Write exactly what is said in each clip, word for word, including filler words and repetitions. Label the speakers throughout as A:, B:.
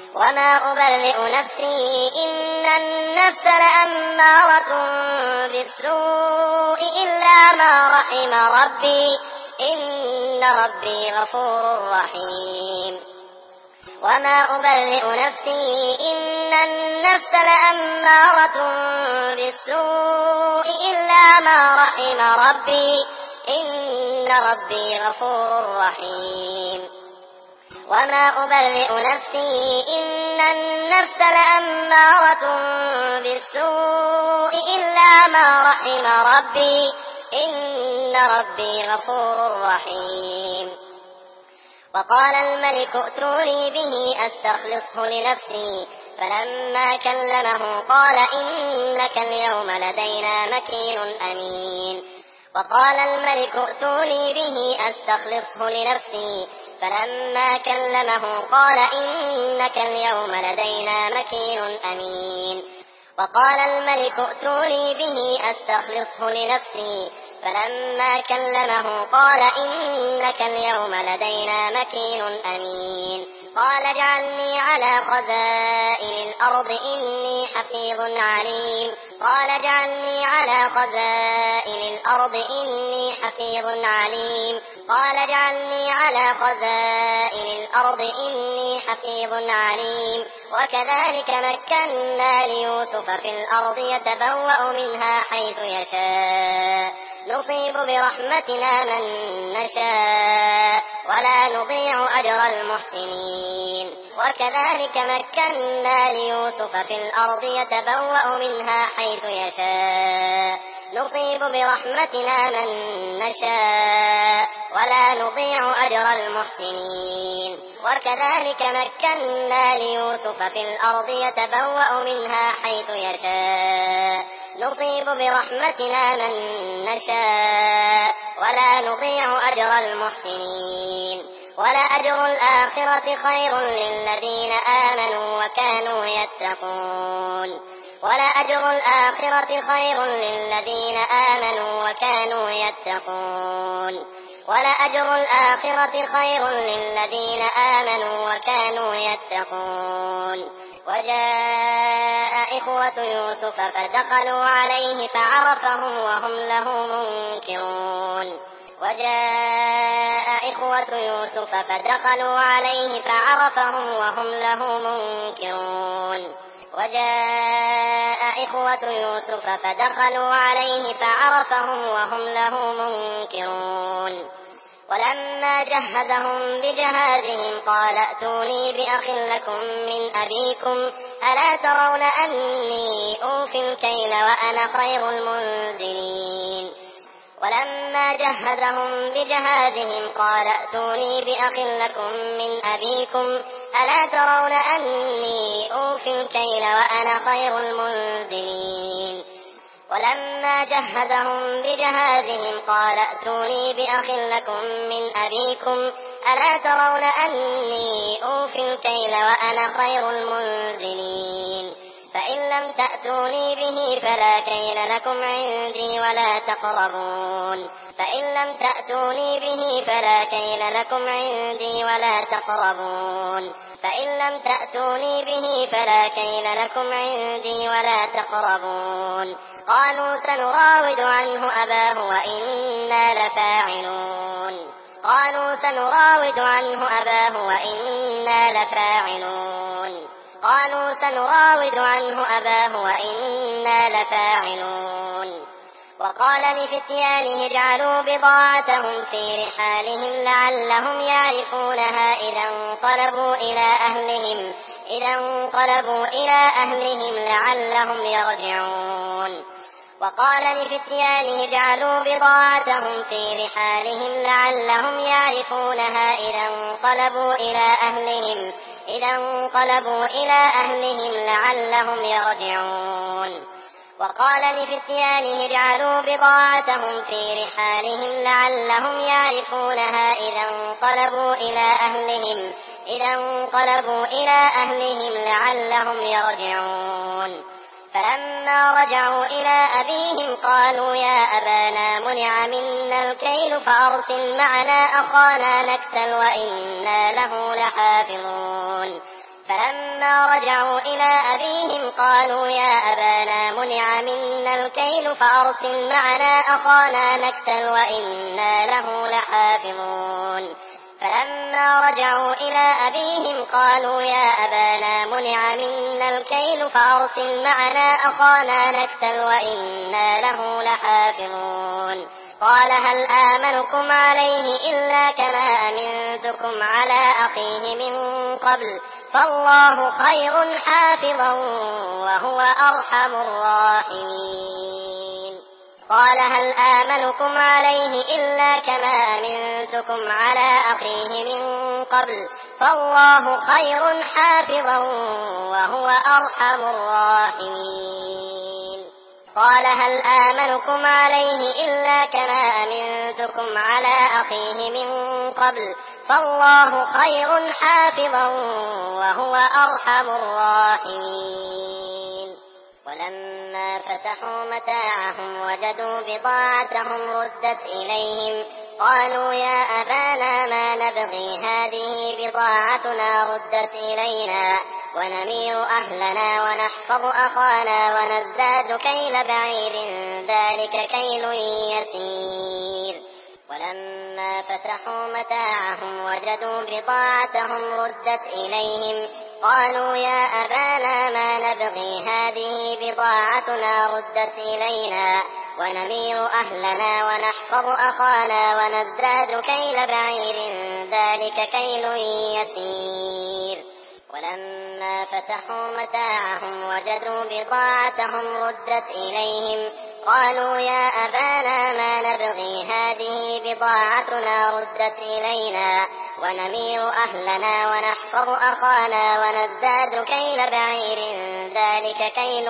A: وما أبرئ نفسي إن النفس لأمارة بالسوء إلا ما رحم ربي إن ربي غفور رحيم. وما أبرئ نفسي إن النفس لأمارة بالسوء إلا ما رحم ربي إن ربي غفور رحيم. وما أبرئ نفسي إن النفس لأمارة بالسوء إلا ما رحم ربي إن ربي غفور رحيم. وقال الملك ائتوني به أستخلصه لنفسي فلما كلمه قال إنك اليوم لدينا مكين أمين. وقال الملك ائتوني به أستخلصه لنفسي فلما كلمه قال إنك اليوم لدينا مكين أمين. وقال الملك ائتوني به أستخلصه لنفسي فلما كلمه قال إنك اليوم لدينا مكين أمين. قال اجعلني على خزائن الأرض إني حفيظ عليم. قال اجعلني على خزائن الأرض إني حفيظ عليم. قال اجعلني على خزائن الأرض إني حفيظ عليم. وكذلك مكنا ليوسف في الأرض يتبوأ منها حيث يشاء نصيب برحمتنا من نشاء ولا نضيع أجر المحسنين. وكذلك مكنا ليوسف في الأرض يتبوأ منها حيث يشاء نصيب برحمتنا من نشاء ولا نضيع أجر المحسنين. وكذلك مكنا ليوسف في الأرض يتبوأ منها حيث يشاء نصيب برحمتنا من نشاء ولا نضيع أجر المحسنين. ولأجر الآخرة خير للذين آمنوا وكانوا يتقون. ولأجر الآخرة خير للذين آمنوا وكانوا يتقون. ولأجر الآخرة خير للذين آمنوا وكانوا يتقون. وجاء إخوة يوسف فدخلوا عليه فعرفهم وهم له منكرون. وجاء إخوة يوسف فدخلوا عليه فعرفهم وهم له منكرون. وجاء إخوة يوسف فدخلوا عليه فعرفهم وهم له منكرون. ولما جهزهم بجهازهم قال ائتوني بأخ لكم من أبيكم ألا ترون أني أوفي الكيل وأنا خير المنزلين. ولما جهزهم بجهازهم قال ائتوني بأخ لكم من أبيكم ألا ترون أني أوفي الكيل وأنا خير المنزلين. ولما جهزهم بجهازهم قال ائتوني بأخ لكم من أبيكم ألا ترون أني أوفي الكيل وأنا خير المنزلين. فإن لم تأتوني به فلا كيل لكم عندي ولا تقربون. فإن لم تأتوني به فلا كيل لكم عندي ولا تقربون. فإن لم تأتوني به فلا كيل لكم عندي ولا تقربون. قالوا سنراود عنه أباه وإنا لفاعلون. قالوا سنراود عنه أباه وإنا لفاعلون. قالوا سنراود عنه أباه وإنا لفاعلون. وقال لفتيانه اجعلوا بضاعتهم في رحالهم لعلهم يعرفونها إذا انقلبوا إلى أهلهم إذا انقلبوا إلى أهلهم لعلهم يرجعون. وقال لفتيانه اجعلوا بضاعتهم في رحالهم لعلهم يعرفونها إذا انقلبوا إلى أهلهم إذا انقلبوا إلى أهلهم لعلهم يرجعون. وقال لفتيانه اجعلوا بضاعتهم في رحالهم لعلهم يعرفونها إذا انقلبوا إلى أهلهم إذا انقلبوا إلى أهلهم لعلهم يرجعون. فلما رجعوا إلى أبيهم قالوا يا أبانا منع منا الكيل فأرسل معنا أخانا نكتل وإنا له لحافظون. فلما رجعوا إلى أبيهم قالوا يا أبانا منع منا الكيل فأرسل معنا أخانا نكتل وإنا له لحافظون فلما رجعوا إلى أبيهم قالوا يا أبانا منع منا الكيل فأرسل معنا أخانا نكتل وإنا له لحافظون قال هل آمنكم عليه إلا كما أمنتكم على أخيه من قبل فالله خير حافظا وهو أرحم الراحمين قال هل آمنكم عليه إلا كما أمنتكم على أخيه من قبل فالله خير حافظا وهو أرحم الراحمين قال هل آمنكم عليه إلا كما أمنتكم على أخيه من قبل فالله خير حافظا وهو أرحم الراحمين ولما فتحوا متاعهم وجدوا بضاعتهم ردت إليهم قالوا يا أبانا ما نبغي هذه بضاعتنا ردت إلينا ونمير أهلنا ونحفظ أخانا ونزداد كيل بعير ذلك كيل يسير ولما فتحوا متاعهم وجدوا بضاعتهم ردت إليهم قالوا يا أبانا ما نبغي هذه بضاعتنا ردت إلينا ونمير أهلنا ونحفظ أخانا ونزداد كيل بعير ذلك كيل يسير ولما فتحوا متاعهم وجدوا بضاعتهم ردت إليهم قالوا يا أبانا ما نبغي هذه بضاعتنا ردت إلينا ونمير أهلنا ونحفظ أخانا ونزداد كيل بعير ذلك كيل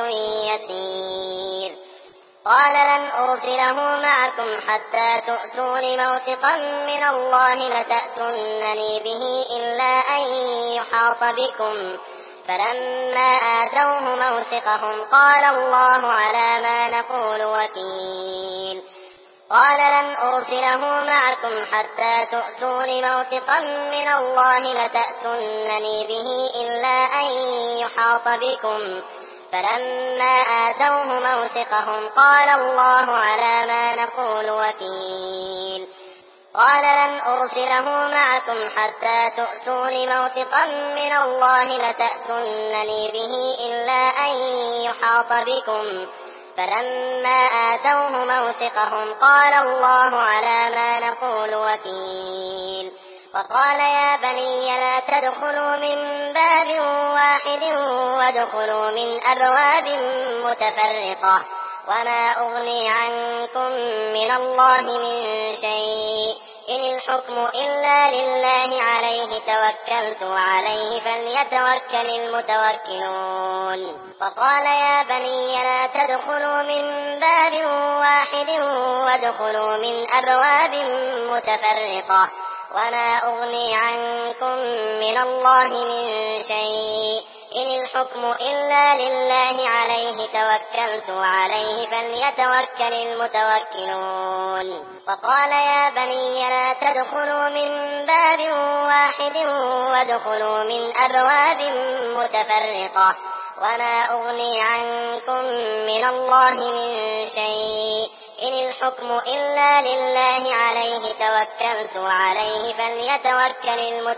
A: يسير قال لن أرسله معكم حتى تؤتون موثقا من الله لتأتونني به إلا أن يحاط بكم فلما آتوه موثقهم قال الله على ما نقول وكيل قال لن أرسله معكم حتى تؤتون موثقا من الله لتأتونني به إلا أن يحاط بكم فلما آتوه موثقهم قال الله على ما نقول وكيل قال لن أرسله معكم حتى تؤتون موثقا من الله لتأتونني به إلا أن يحاط بكم فلما آتوه موثقهم قال الله على ما نقول وكيل وقال يا بني لا تدخلوا من باب واحد وادخلوا من أبواب متفرقة وما أغني عنكم من الله من شيء إن الحكم إلا لله عليه توكلت عليه فليتوكل المتوكلون وقال يا بني لا تدخلوا من باب واحد وادخلوا من أبواب متفرقة وما أغني عنكم من الله من شيء إن الحكم إلا لله عليه توكلت عليه فليتوكل المتوكلون وقال يا بني لا تدخلوا من باب واحد وادخلوا من أبواب متفرقة وما أغني عنكم من الله من شيء إن الحكم إلا لله عليه توكلت عليه فليتوكل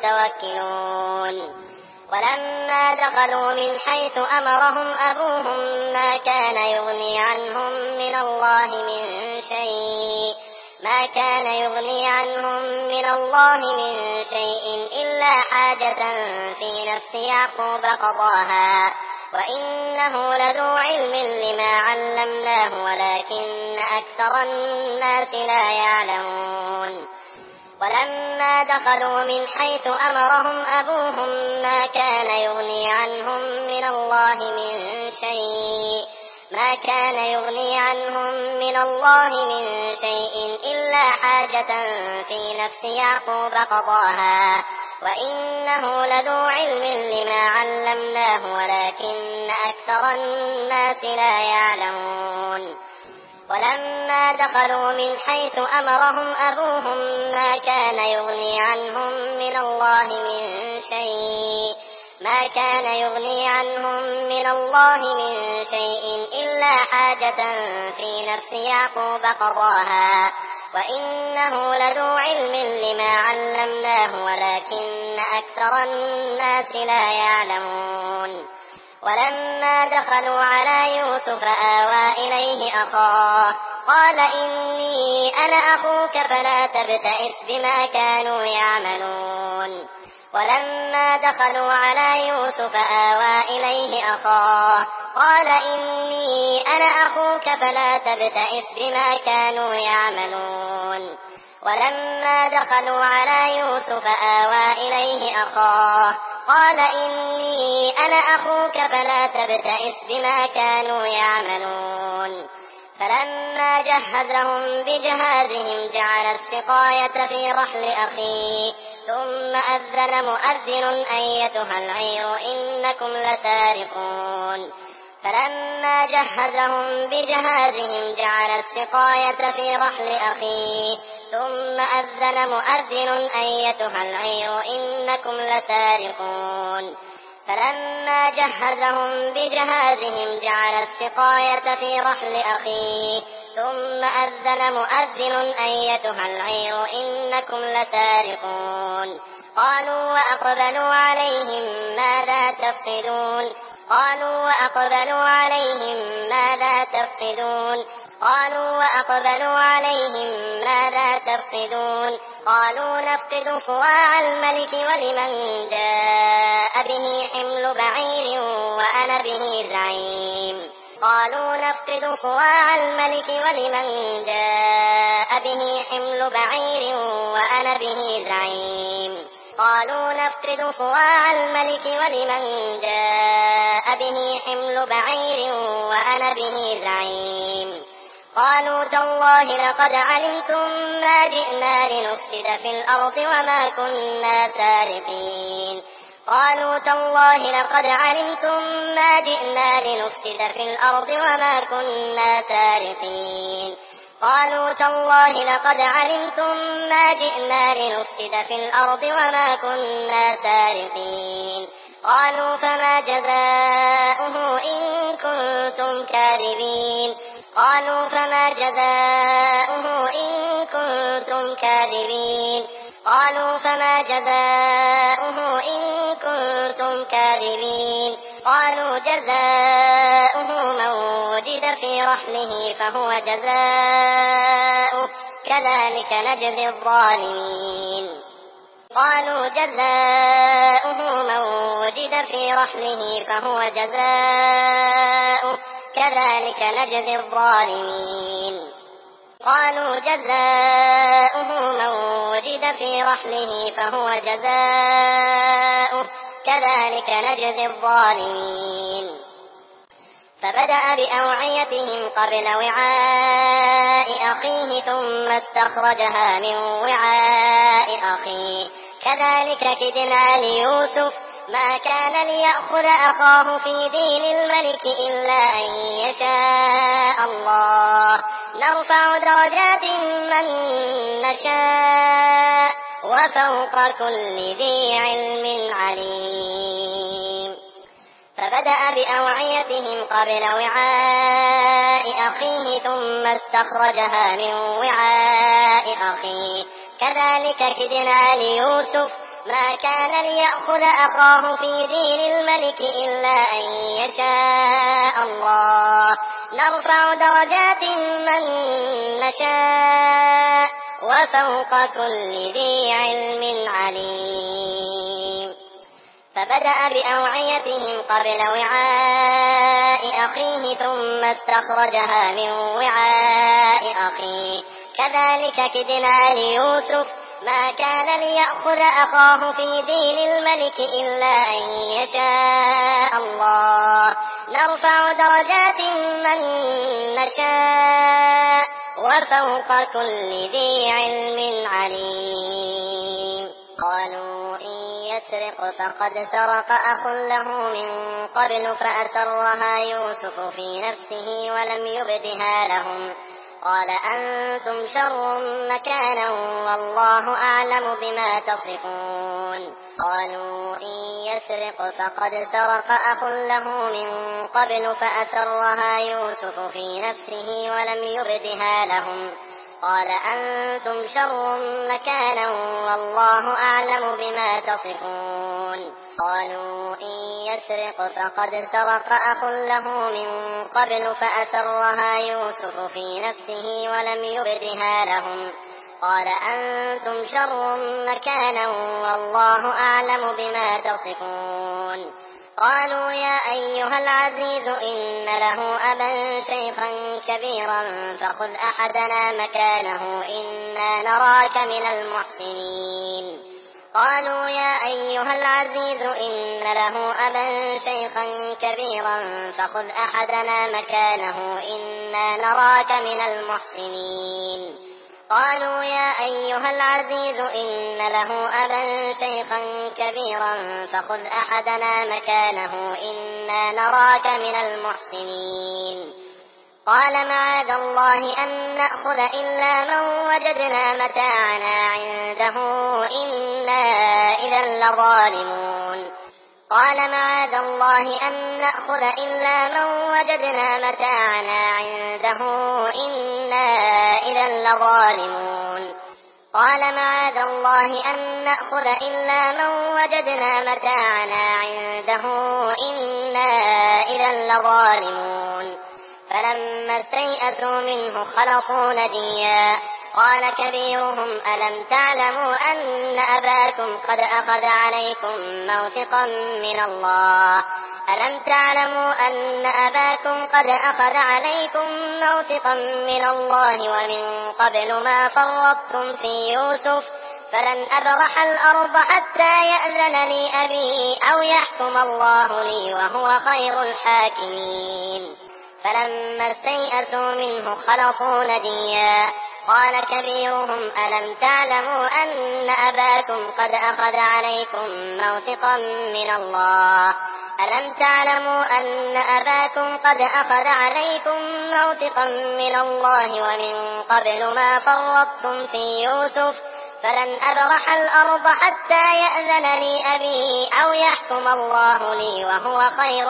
A: المتوكلون ولما دخلوا من حيث أمرهم أبوهم ما كان يغني عنهم من الله من شيء ما كان يغني عنهم من الله من شيء إلا حاجة في نفس يعقوب قضاها وإنه لذو علم لما علمناه ولكن أكثر الناس لا يعلمون ولما دخلوا من حيث أمرهم أبوهم ما كان يغني عنهم من الله من شيء ما كان يغني عنهم من الله من شيء إلا حاجة في نفس يعقوب قضاها وإنه لذو علم لما علمناه ولكن أكثر الناس لا يعلمون ولما دخلوا من حيث أمرهم أبوهم ما كان يغني عنهم من الله من شيء ما كان يغني عنهم من الله من شيء إلا حاجة في نفس يعقوب قضاها وإنه لذو علم لما علمناه ولكن أكثر الناس لا يعلمون. ولما دخلوا على يوسف آوى إليه أخاه قال إني أنا أخوك فلا تبتئس بما كانوا يعملون. ولما دخلوا على يوسف آوى إليه أخاه قال إني أنا أخوك فلا تبتئس بما كانوا يعملون. ولما دخلوا على يوسف آوى إليه أخاه قال إني أنا أخوك فلا تبتئس بما كانوا يعملون. فلما جهزهم بجهازهم جعل السقاية في رحل أخيه ثم أذن مؤذن أيتها العير إنكم لسارقون. فلما جهزهم بجهازهم جعل السقاية في رحل أخيه ثم أذن مؤذن أيتها العير إنكم لسارقون. فلما جهزهم بجهازهم جعل السقاية في رحل أخيه ثم أذن مؤذن أيتها العير إنكم لسارقون. قالوا وأقبلوا عليهم ماذا تفقدون قالوا وأقبلوا عليهم ماذا تفقدون قالوا وأقبلوا عليهم ماذا تفقدون قالوا نفقد صواع الملك ولمن جاء به حمل بعير وأنا به زعيم. قالوا نفقد صواع الملك ولمن جاء به حمل بعير وأنا به زعيم. قالوا نفقد صواع الملك ولمن جاء به حمل بعير وأنا به زعيم. قالوا تالله لقد علمتم ما جئنا لنفسد في الأرض وما كنا سارقين. قالوا تالله لقد علمتم ما جئنا لنفسد في الأرض وما كنا سارقين. قالوا تالله لقد علمتم ما جئنا لنفسد في الأرض وما كنا سارقين. قالوا فما جزاؤه إن كنتم كاذبين. قالوا فما جزاؤه إن كنتم كاذبين. قالوا فما جزاؤه إن كنتم كاذبين. قالوا جزاؤه من وجد في رحله فهو جزاؤه كذلك نجزي الظالمين. قالوا جزاؤه من وجد في رحله فهو جزاؤه كذلك نجزي الظالمين. قالوا جزاؤه من وجد في رحله فهو جزاؤه كذلك نجزي الظالمين. فبدأ بأوعيتهم قبل وعاء أخيه ثم استخرجها من وعاء أخيه كذلك كدنا ليوسف ما كان ليأخذ أخاه في دين الملك إلا أن يشاء الله نرفع درجات من نشاء وفوق كل ذي علم عليم. فبدأ بأوعيتهم قبل وعاء أخيه ثم استخرجها من وعاء أخيه كذلك كدنا ليوسف ما كان ليأخذ أخاه في دين الملك إلا أن يشاء الله نرفع درجات من نشاء وفوق كل ذي علم عليم. فبدأ بأوعيتهم قبل وعاء أخيه ثم استخرجها من وعاء أخيه كذلك كدنا ليوسف ما كان ليأخذ أخاه في دين الملك إلا أن يشاء الله نرفع درجات من نشاء وفوق كل ذي علم عليم. قالوا إن يسرق فقد سرق أخ له من قبل فأسرها يوسف في نفسه ولم يبدها لهم قال أنتم شر مكانا والله أعلم بما تصفون. قالوا إن يسرق فقد سرق أخ له من قبل فأسرها يوسف في نفسه ولم يبدها لهم قال أنتم شر مكانا والله أعلم بما تصفون قالوا إن يسرق فقد سرق أخ له من قبل فأسرها يوسف في نفسه ولم يبدها لهم قال أنتم شر مكانا والله أعلم بما تصفون قالوا يا أيها العزيز إن له أبا شيخا كبيرا فخذ أحدنا مكانه إنا نراك من المحسنين قالوا يا أيها العزيز إن له أبا شيخا كبيرا فخذ أحدنا مكانه إنا نراك من المحسنين قالوا يا أيها العزيز إن له أبا شيخا كبيرا فخذ أحدنا مكانه إنا نراك من المحسنين قال معاذ الله أن نأخذ إلا من وجدنا متاعنا عنده إنا إذا لظالمون قال معاذ الله أن نأخذ إلا من وجدنا متاعنا عنده إنا إذا لظالمون قال معاذ الله أن نأخذ إلا من وجدنا متاعنا عنده إنا إذا لظالمون فلما استيئسوا منه خلصوا نجيا قال كبيرهم ألم تعلموا أن أباكم قد أخذ عليكم موثقا من الله ألم تعلموا أن أباكم قد أخذ عليكم موثقا من الله ومن قبل ما فرطتم في يوسف فلن أبرح الأرض حتى يأذن لي أبي أو يحكم الله لي وهو خير الحاكمين فلما استيئسوا منه خلصوا نجيا قال كبيرهم ألم تعلموا أن أباكم قد أخذ عليكم موثقا من الله ألم تعلموا أن أباكم قد أخذ عليكم موثقا من الله ومن قبل ما فرطتم في يوسف فلن أبرح الأرض حتى يأذن لي أبي أو يحكم الله لي وهو خير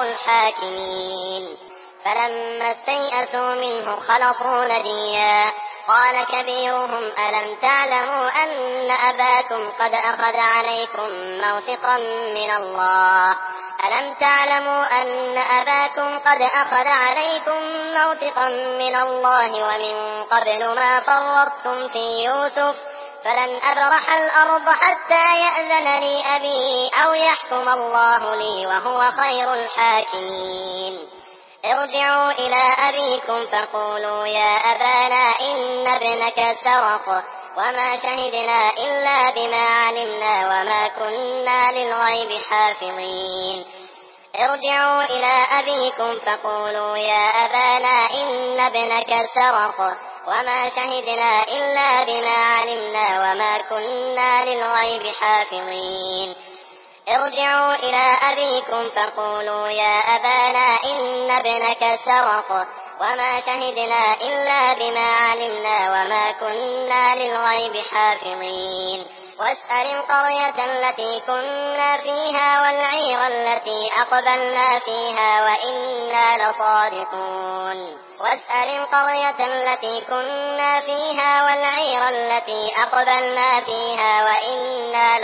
A: الحاكمين فلما استيئسوا منه خلصوا نجيا قال كبيرهم ألم تعلموا أن أباكم قد أخذ عليكم موثقا من الله ألم تعلموا أن أباكم قد أخذ عليكم موثقا من الله ومن قبل ما فرطتم في يوسف فلن أبرح الأرض حتى يأذن لي أبي أو يحكم الله لي وهو خير الحاكمين ارجعوا إلى أبيكم فقولوا يا أبانا إن ابنك سرق وما شهدنا إلا بما علمنا وما كنا للغيب حافظين ارجعوا إلى أبيكم فقولوا يا أبانا إن ابنك سرق وما شهدنا إلا بما علمنا وما كنا للغيب حافظين ارجعوا إلى أبيكم فقولوا يا أبانا إن ابنك سرق وما شهدنا إلا بما علمنا وما كنا للغيب حافظين واسأل القرية التي كنا فيها والعير التي أقبلنا فيها وإنا لصادقون واسأل القرية التي كنا فيها والعير التي أقبلنا فيها وإنا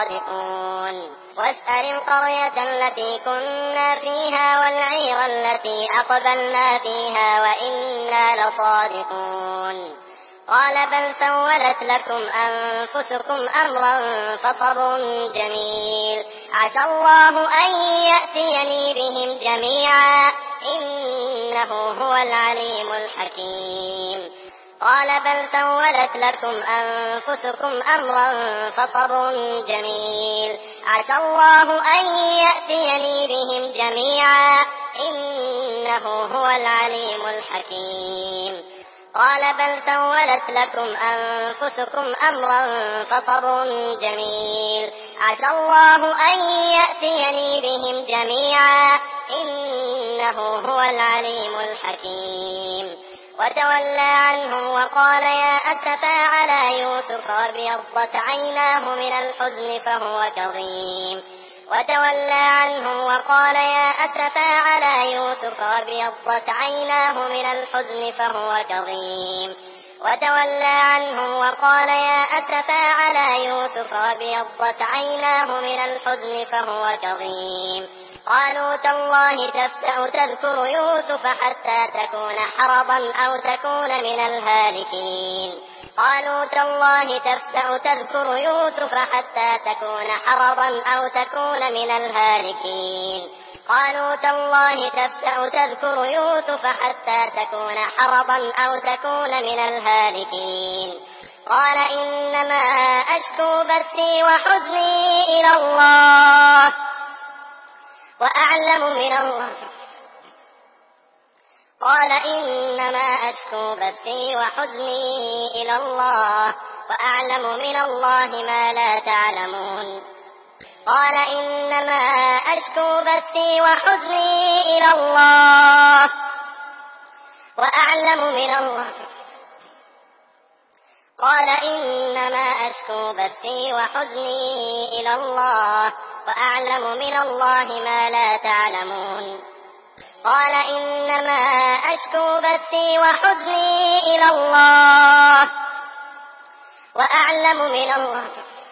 A: لصادقون واسأل القرية التي كنا فيها والعير التي أقبلنا فيها وإنا لصادقون قال بل سولت لكم أنفسكم أمرا فصبر جميل عسى الله أن يأتيني بهم جميعا إنه هو العليم الحكيم قال بل سولت لكم أنفسكم أمرا فصبر جميل عسى الله أن يأتيني بهم جميعا إنه هو العليم الحكيم قال بل سولت لكم أنفسكم أمرا فصبر جميل عسى الله أن يأتيني بهم جميعا إنه هو العليم الحكيم وتولى عنهم وقال يا أسفا على يوسف وابيضت عيناه من الحزن فهو كظيم وتولى عنهم وقال يا أسفى على يوسف وابيضت عيناه من الحزن فهو كظيم وتولى عنهم وقال يا أسفى على يوسف وابيضت عيناه من الحزن فهو كظيم قالوا تالله تفتأ تذكر يوسف حتى تكون حرضا أو تكون من الهالكين قالوا تالله تفتأ تذكر يوسف حتى تكون حرضا أو تكون من الهالكين قالوا تالله تفتأ تذكر يوسف حتى تكون حرضا أو تكون من الهالكين قال إنما أشكو بثي وحزني إلى الله وأعلم من الله قال إنما أشكو بثي وحزني إلى الله وأعلم من الله ما لا تعلمون قال إنما أشكو بثي وحزني إلى الله وأعلم من الله قال إنما أشكو بثي وحزني إلى الله وأعلم من الله ما لا تعلمون قال إنما أشكو بثي وحزني إلى الله وأعلم من الله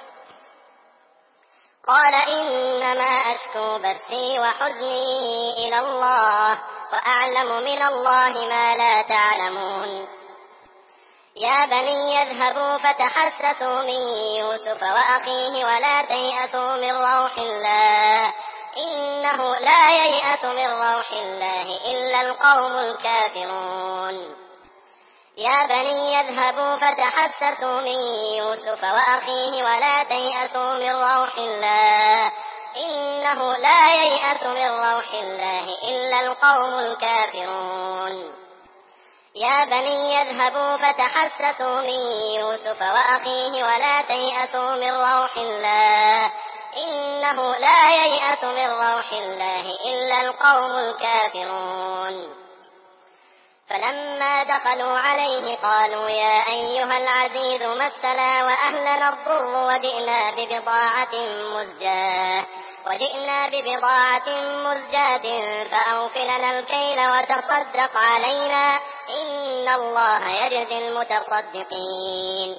A: قال إنما أشكو بثي وحزني إلى الله وأعلم من الله ما لا تعلمون يا بني اذهبوا فتحسسوا من يوسف وأخيه ولا تيأسوا من روح الله إنه لا ييأس من روح الله إلا القوم الكافرون يا بني اذهبوا فتحسسوا من يوسف وأخيه ولا تيأسوا من روح الله إنه لا ييأس من روح الله إلا القوم الكافرون يا بني اذهبوا فتحسسوا من يوسف وأخيه ولا تيأسوا من روح الله إنه لا ييأس من روح الله إلا القوم الكافرون فلما دخلوا عليه قالوا يا أيها العزيز مسنا وأهلنا الضر وجئنا ببضاعة مزجاة وجئنا ببضاعة مزجاة فأوفلنا الكيل وتصدق علينا إن الله يجزي المتصدقين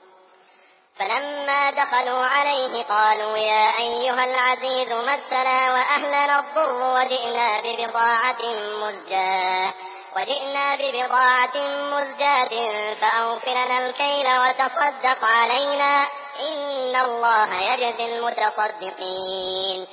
A: فلما دخلوا عليه قالوا يا أيها العزيز مسنا وأهلنا الضر وجئنا ببضاعة مزجاة وجئنا ببضاعة مزجاة فأوفلنا الكيل وتصدق علينا إن الله يجزي المتصدقين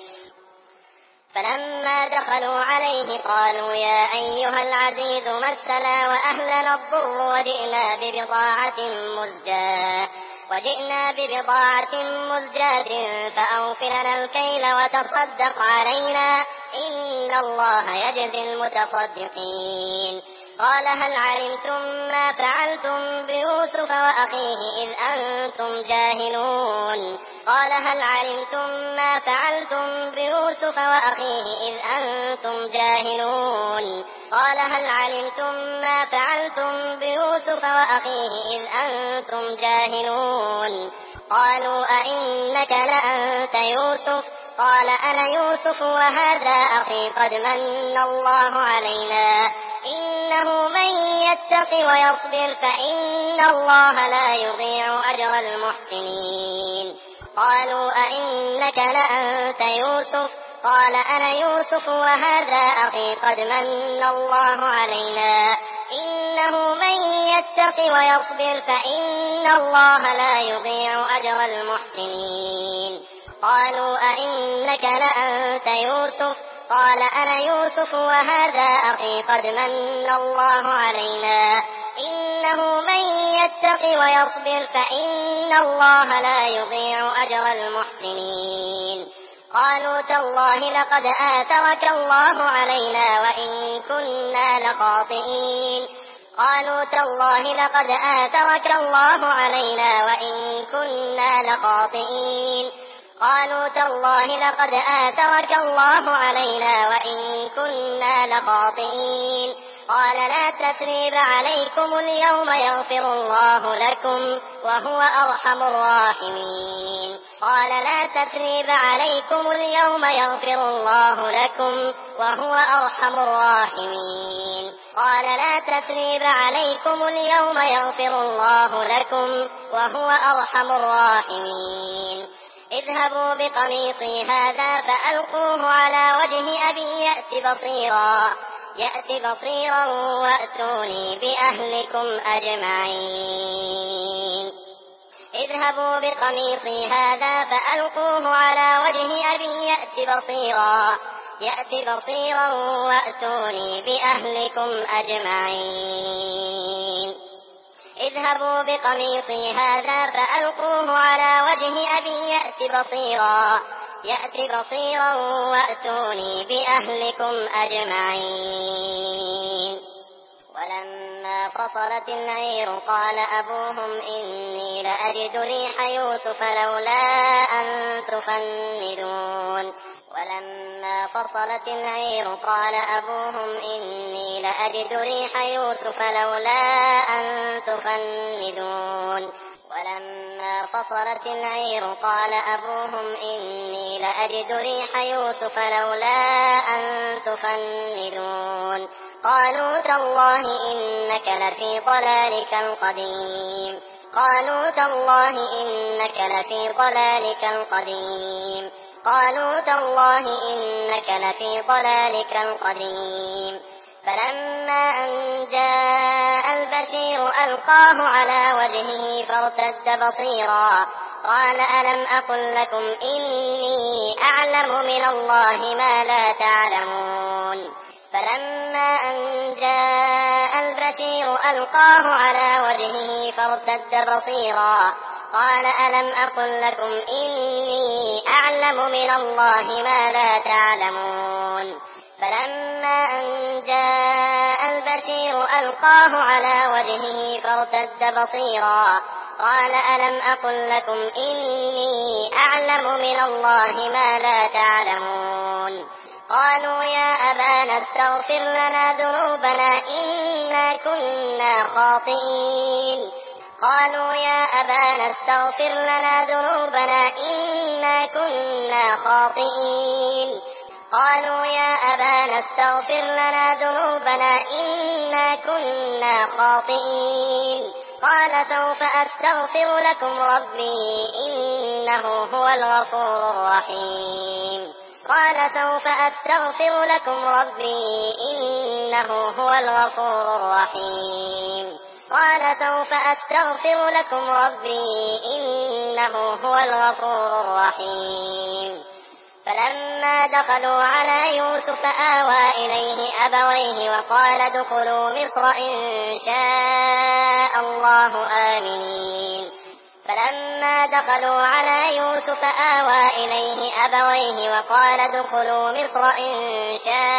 A: فلما دخلوا عليه قالوا يا أيها العزيز مسنا وأهلنا الضر وجئنا ببضاعة مزجاة وجئنا ببضاعة مزجاة فأوفلنا الكيل وتصدق علينا إن الله يجزي المتصدقين قال هل علمتم ما فعلتم بيوسف وأخيه إذ أنتم جاهلون قال هل علمتم ما فعلتم بيوسف وأخيه إذ أنتم جاهلون قال هل علمتم ما فعلتم بيوسف وأخيه إذ أنتم جاهلون قالوا أئنك لأنت يوسف قال أنا يوسف وهذا أخي قد من الله علينا إنه من يتق ويصبر فإن الله لا يضيع أجر المحسنين قالوا أئنك لأنت يوسف قال أنا يوسف وهذا أخي قد من الله علينا إنه من يتق ويصبر فإن الله لا يضيع أجر المحسنين قالوا أئنك لأنت يوسف قال أنا يوسف وهذا أخي قد من الله علينا إنه من يتق ويصبر فإن الله لا يضيع أجر المحسنين قالوا تالله لقد آثرك الله علينا وإن كنا لخاطئين قالوا تالله لقد آثرك الله علينا وإن كنا لخاطئين قالوا تالله لقد آثرك الله علينا وإن كنا لخاطئين قال لا تثريب عليكم اليوم يغفر الله لكم وهو أرحم الراحمين قال لا تثريب عليكم اليوم يغفر الله لكم وهو أرحم الراحمين قال لا تثريب عليكم اليوم يغفر الله لكم وهو أرحم الراحمين اذهبوا بقميصي هذا فألقوه على وجه أبي يأت بصيرا يأت بصيرا وأتوني بأهلكم أجمعين اذهبوا بقميصي هذا فألقوه على وجه أبي يأت بصيرا يأت بصيرا وأتوني بأهلكم أجمعين اذهبوا بقميصي هذا فألقوه على وجه أبي يأت بصيرا يأت بصيرا وأتوني بأهلكم أجمعين ولما فصلت العير قال أبوهم إني لأجد ريح يوسف لولا أن تفندون ولما فصلت العير قال أبوهم إني لأجد ريح يوسف لولا أن تفندون ولما فصلت العير قال أبوهم إني لأجد ريح يوسف لولا أن تفندون قالوا تالله إنك لفي ضلالك القديم قالوا تالله إنك لفي ضلالك القديم قالوا تالله إنك لفي ضلالك القديم فلما أن جاء البشير ألقاه على وجهه فارتد بصيرا قال ألم أقل لكم إني أعلم من الله ما لا تعلمون فلما أن جاء البشير ألقاه على وجهه فارتد بصيرا قال ألم أقل لكم إني أعلم من الله ما لا تعلمون فلما أن جاء البشير ألقاه على وجهه فارتد بصيرا قال ألم أقل لكم إني أعلم من الله ما لا تعلمون قالوا يا أبانا استغفر لنا ذنوبنا إنا كنا خاطئين قالوا يا أبانا استغفر لنا ذنوبنا إنا كنا خاطئين قالوا يا أبانا استغفر لنا ذنوبنا إنا كنا خاطئين قال سوف أستغفر لكم ربي إنه هو الغفور الرحيم قال سوف أستغفر لكم ربي إنه هو الغفور الرحيم قال سوف أستغفر لكم ربي إنه هو الغفور الرحيم فلما دخلوا على يوسف آوى إليه أبويه وقال ادخلوا مصر إن شاء الله آمنين فلما دخلوا على يوسف آوى إليه أبويه وقال ادخلوا مصر إن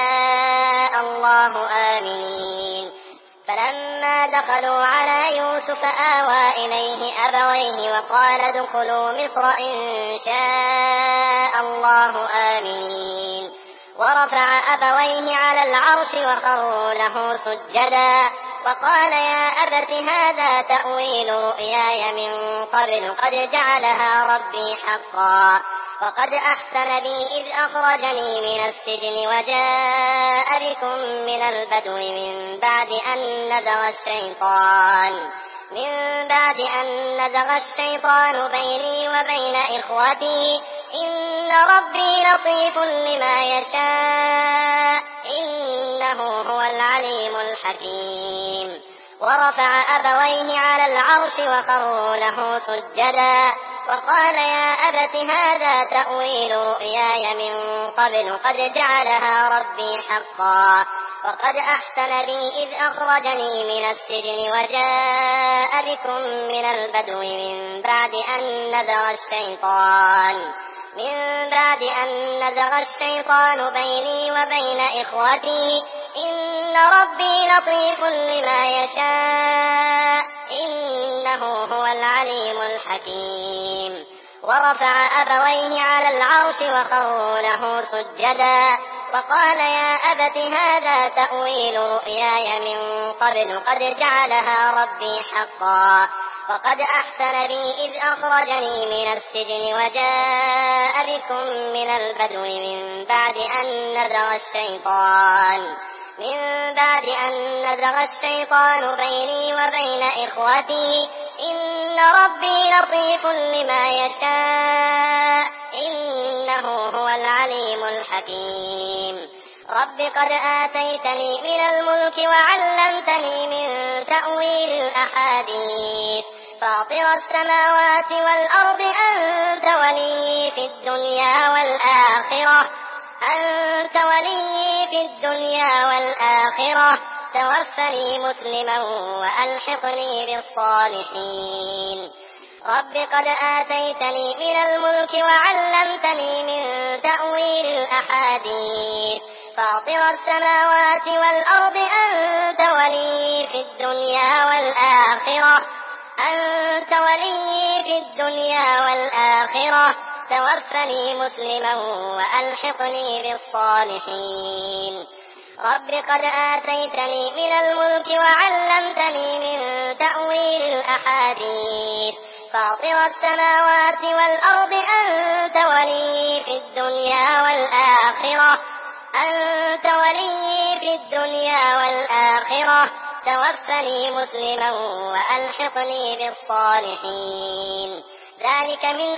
A: شاء الله آمنين فلما دخلوا على يوسف آوى إليه أبويه وقال ادخلوا مصر إن شاء الله آمنين ورفع أبويه على العرش وخروا له سجدا وقال يا أبت هذا تأويل رؤياي من قبل قد جعلها ربي حقا وقد أحسن بي إذ أخرجني من السجن وجاء بكم من البدو من بعد أن نزغ الشيطان من بعد أن نزغ الشيطان بيني وبين إخوتي إن ربي لطيف لما يشاء إنه هو العليم الحكيم ورفع أبويه على العرش وخروا له سجدا وقال يا أبت هذا تأويل رؤياي من قبل قد جعلها ربي حقا وقد أحسن بي إذ أخرجني من السجن وجاء بكم من البدو من بعد أن نزغ الشيطان من بعد أن نزغ الشيطان بيني وبين إخوتي إن ربي لطيف لما يشاء إنه هو العليم الحكيم ورفع أبويه على العرش وخروا له سجدا وقال يا أبت هذا تأويل رؤياي من قبل قد جعلها ربي حقا وقد أحسن بي إذ أخرجني من السجن وجاء بكم من البدو من بعد أن نزغ الشيطان من بعد أن نزغ الشيطان بيني وبين إخوتي إن ربي لطيف لما يشاء إنه هو العليم الحكيم رب قد آتيتني من الملك وعلمتني من تأويل الأحاديث فاطر السماوات والأرض أنت ولي في الدنيا والآخرة أنت ولي في الدنيا والآخرة توفني مسلما وألحقني بالصالحين رب قد آتيتني من الملك وعلمتني من تأويل الأحاديث فاطر السماوات والأرض أنت ولي في الدنيا والآخرة أنت ولي في الدنيا والآخرة توفني مسلما وألحقني بالصالحين رب قد آتيتني من الملك وعلمتني من تأويل الأحاديث فاطر السماوات والأرض أنت ولي في الدنيا والآخرة أنت ولي في الدنيا والآخرة توفني مسلما وألحقني بالصالحين ذلك من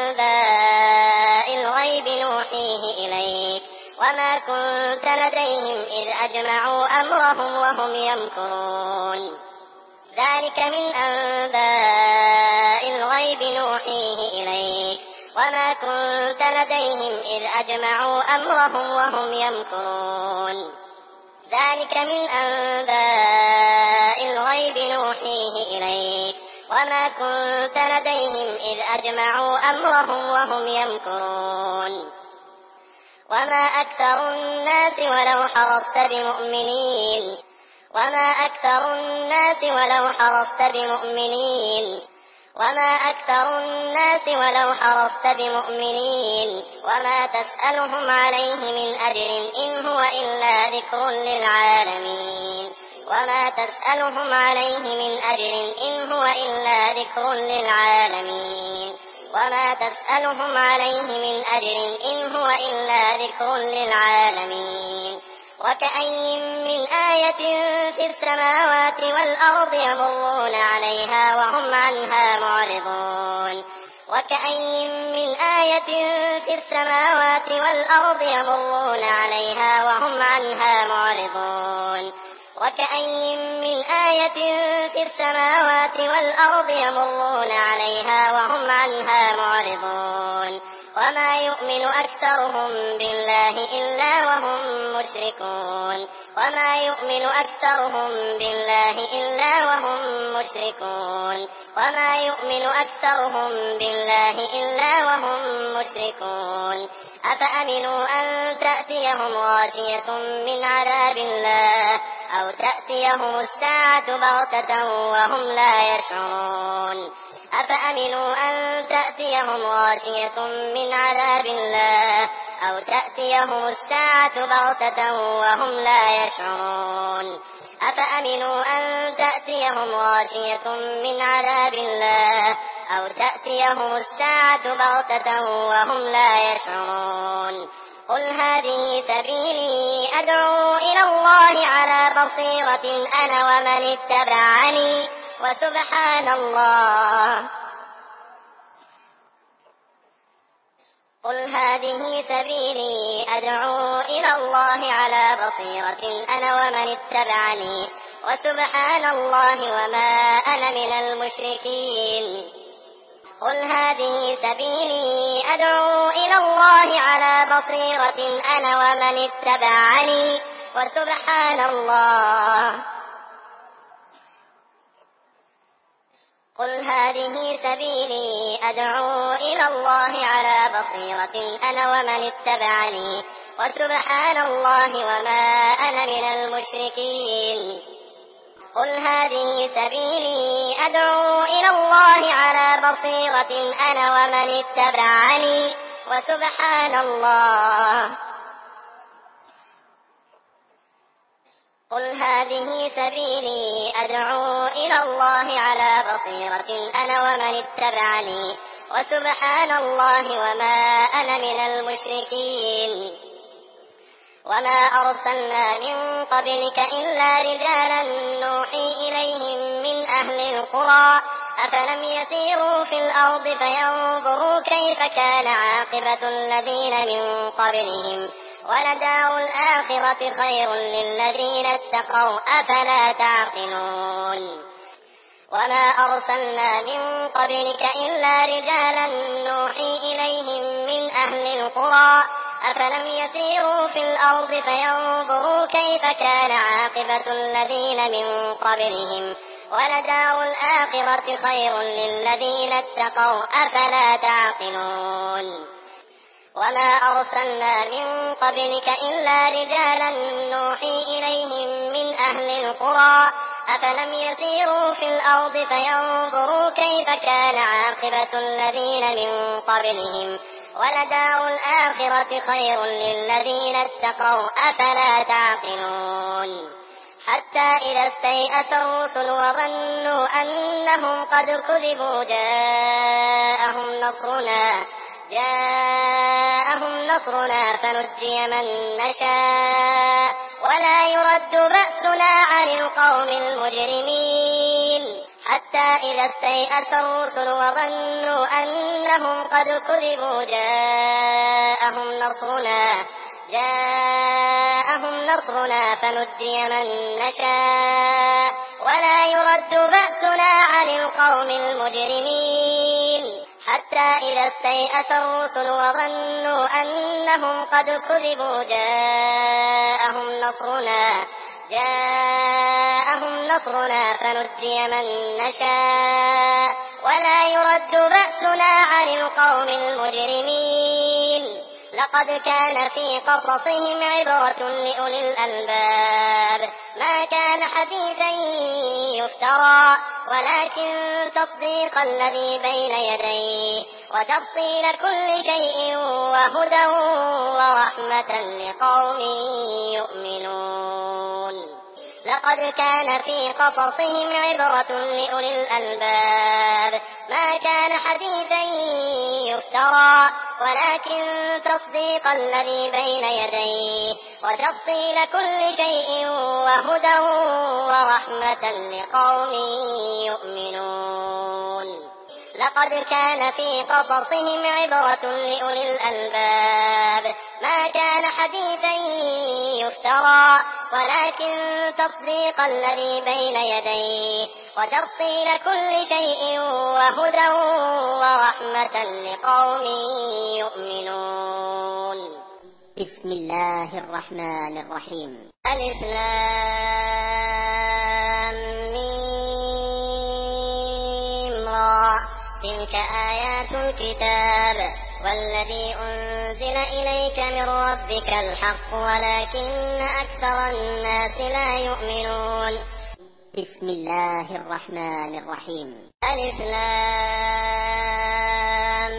A: أنباء الغيب نوحيه إليك وما كنت لديهم إذ أجمعوا أمرهم وهم يمكرون ذلك من أنباء الغيب نوحيه إليك وما كنت لديهم إذ أجمعوا أمرهم وهم يمكرون ذلك من أنباء الغيب نوحيه إليك وما كنت لديهم إذ أجمعوا أمرهم وهم يمكرون وما أكثر الناس ولو حرصت بمؤمنين وما أكثر الناس ولو حرصت بمؤمنين وما أكثر الناس ولو حرصت بمؤمنين وما تسألهم عليه من أجر إن هو إلا ذكر للعالمين وما تسألهم عليه من أجر إن هو إلا ذكر للعالمين وما تسألهم عليه من أجر إن هو إلا ذكر للعالمين وكأي من آية في السماوات والأرض يمرون عليها وهم عنها معرضون وكأي من آية في السماوات والأرض يمرون عليها وهم عنها معرضون وكأي من آية في السماوات والأرض يمرون عليها وهم عنها معرضون وما يؤمن أكثرهم بالله إلا وهم مشركون وما يؤمن أكثرهم بالله إلا وهم مشركون وما يؤمن أكثرهم بالله إلا وهم مشركون أفأمنوا أن تأتيهم غاشية من عذاب الله أو تأتيهم الساعة بغتة وهم لا يشعرون أفأمنوا أن تأتيهم غاشية من عذاب الله أو تأتيهم الساعة بغتة وهم لا يشعرون أفأمنوا أن تأتيهم غاشية من عذاب الله أو تأتيهم الساعة بغتة وهم لا يشعرون قل هذه سبيلي أدعو إلى الله على بصيرة أنا ومن اتبعني وسبحان الله قل هذه سبيلي أدعو إلى الله على بصيرة أنا ومن اتبعني وسبحان الله وما أنا من المشركين قل هذه سبيلي أدعو إلى الله على بصيرة أنا ومن اتبعني وسبحان الله قل هذه سبيلي أدعو إلى الله على بصيرة أنا ومن اتبعني وسبحان الله وما أنا من المشركين قل هذه سبيلي أدعو إلى الله على بصيرة أنا ومن اتبعني وسبحان الله قل هذه سبيلي أدعو إلى الله على بصيرة أنا ومن اتبعني وسبحان الله وما أنا من المشركين. وما أرسلنا من قبلك إلا رجالا نوحي إليهم من أهل القرى أفلم يسيروا في الأرض فينظروا كيف كان عاقبة الذين من قبلهم ولدار الآخرة خير للذين اتقوا أفلا تعقلون. وما أرسلنا من قبلك إلا رجالا نوحي إليهم من أهل القرى أفلم يسيروا في الأرض فينظروا كيف كان عاقبة الذين من قبلهم ولدار الآخرة خير للذين اتقوا أفلا تعقلون. وما أرسلنا من قبلك إلا رجالا نوحي إليهم من أهل القرى أفلم يسيروا في الأرض فينظروا كيف كان عاقبة الذين من قبلهم ولدار الآخرة خير للذين اتقوا أفلا تعقلون. حتى إذا استيأس الرسل وظنوا أنهم قد كذبوا جاءهم نصرنا جاءهم نصرنا فنجي من نشاء ولا يرد بأسنا عن القوم المجرمين. حتى إذا استيأس الرسل وظنوا أنهم قد كذبوا جاءهم نصرنا جاءهم نصرنا فنجي من نشاء ولا يرد بأسنا عن القوم المجرمين. حتى إذا استيأس الرسل وظنوا أنهم قد كذبوا جاءهم نصرنا جاءهم نصرنا فنجي من نشاء ولا يرد بأسنا عن القوم المجرمين. لقد كان في قصصهم عبرة لأولي الألباب ما كان حديثا يفترى ولكن تصديق الذي بين يديه وتفصيل كل شيء وهدى ورحمة لقوم يؤمنون. لقد كان في قصصهم عبرة لأولي الألباب ما كان حديثا يفترى ولكن تصديق الذي بين يديه وتفصيل كل شيء وهدى ورحمة لقوم يؤمنون. لقد كان في قصصهم عبرة لأولي الألباب ما كان حديثا يفترى ولكن تصديق الذي بين يديه وتفصيل كل شيء وهدى ورحمة لقوم يؤمنون.
B: بسم الله الرحمن الرحيم.
A: ألف لام ميم را تلك آيات الكتاب والذي أنزل إليك من ربك الحق ولكن أكثر الناس لا يؤمنون.
B: بسم الله الرحمن الرحيم.
A: ألف لام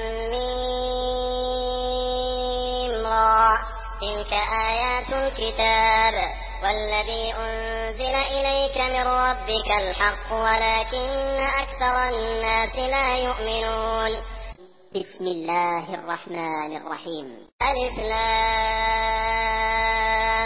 A: ميم را تلك آيات الكتاب والذي أنزل إليك من ربك الحق ولكن أكثر الناس لا يؤمنون.
B: بسم الله الرحمن الرحيم.
A: ألف لام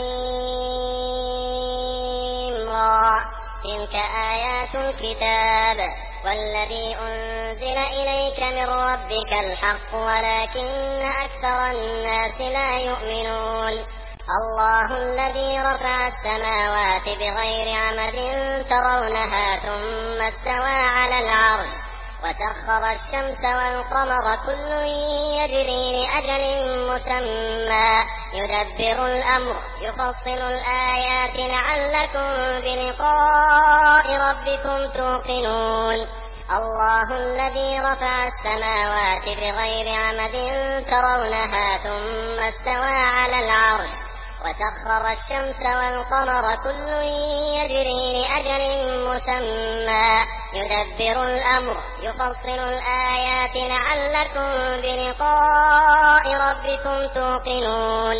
A: ميم را تلك آيات الكتاب والذي أنزل إليك من ربك الحق ولكن أكثر الناس لا يؤمنون. الله الذي رفع السماوات بغير عمد ترونها ثم استوى على العرش وسخر الشمس والقمر كل يجري لأجل مسمى يدبر الأمر يفصل الآيات لعلكم بلقاء ربكم توقنون. الله الذي رفع السماوات بغير عمد ترونها ثم استوى على العرش وسخر الشمس والقمر كل يجري لأجل مسمى يدبر الأمر يفصل الآيات لعلكم بلقاء ربكم توقنون.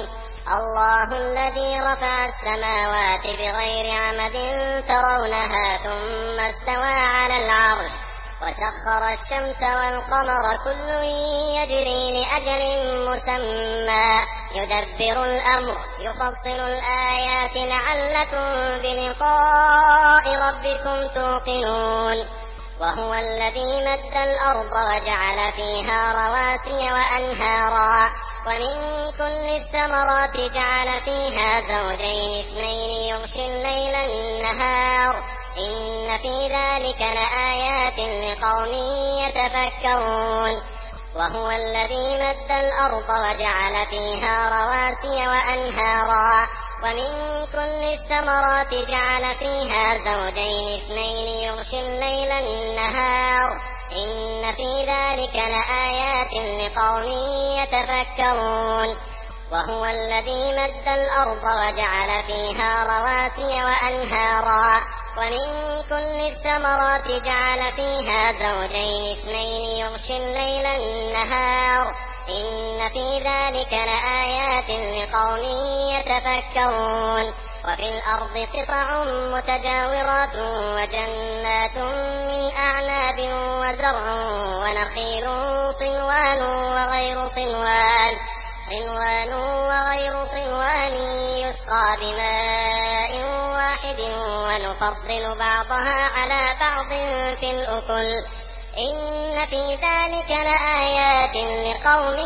A: الله الذي رفع السماوات بغير عمد ترونها ثم استوى على العرش وسخر الشمس والقمر كل يجري لأجل مسمى يدبر الأمر يفصل الآيات لعلكم بلقاء ربكم توقنون وهو الذي مد الأرض وجعل فيها رواسي وأنهارا ومن كل الثمرات جعل فيها زوجين اثنين يغشي الليل النهار إن في ذلك لآيات لقوم يتفكرون وهو الذي مد الأرض وجعل فيها رواسي وأنهارا ومن كل الثمرات جعل فيها زوجين اثنين يغشي الليل النهار إن في ذلك لآيات لقوم يتفكرون وهو الذي مد الأرض وجعل فيها رواسي وأنهارا ومن كل الثمرات جعل فيها زوجين اثنين يغشي الليل النهار إن في ذلك لآيات لقوم يتفكرون وفي الأرض قطع متجاورات وجنات من أعناب وزرع ونخيل صنوان وغير صنوان صنوان وغير صنوان يسقى بماء واحد ونفضل بعضها على بعض في الأكل إن في ذلك لآيات لقوم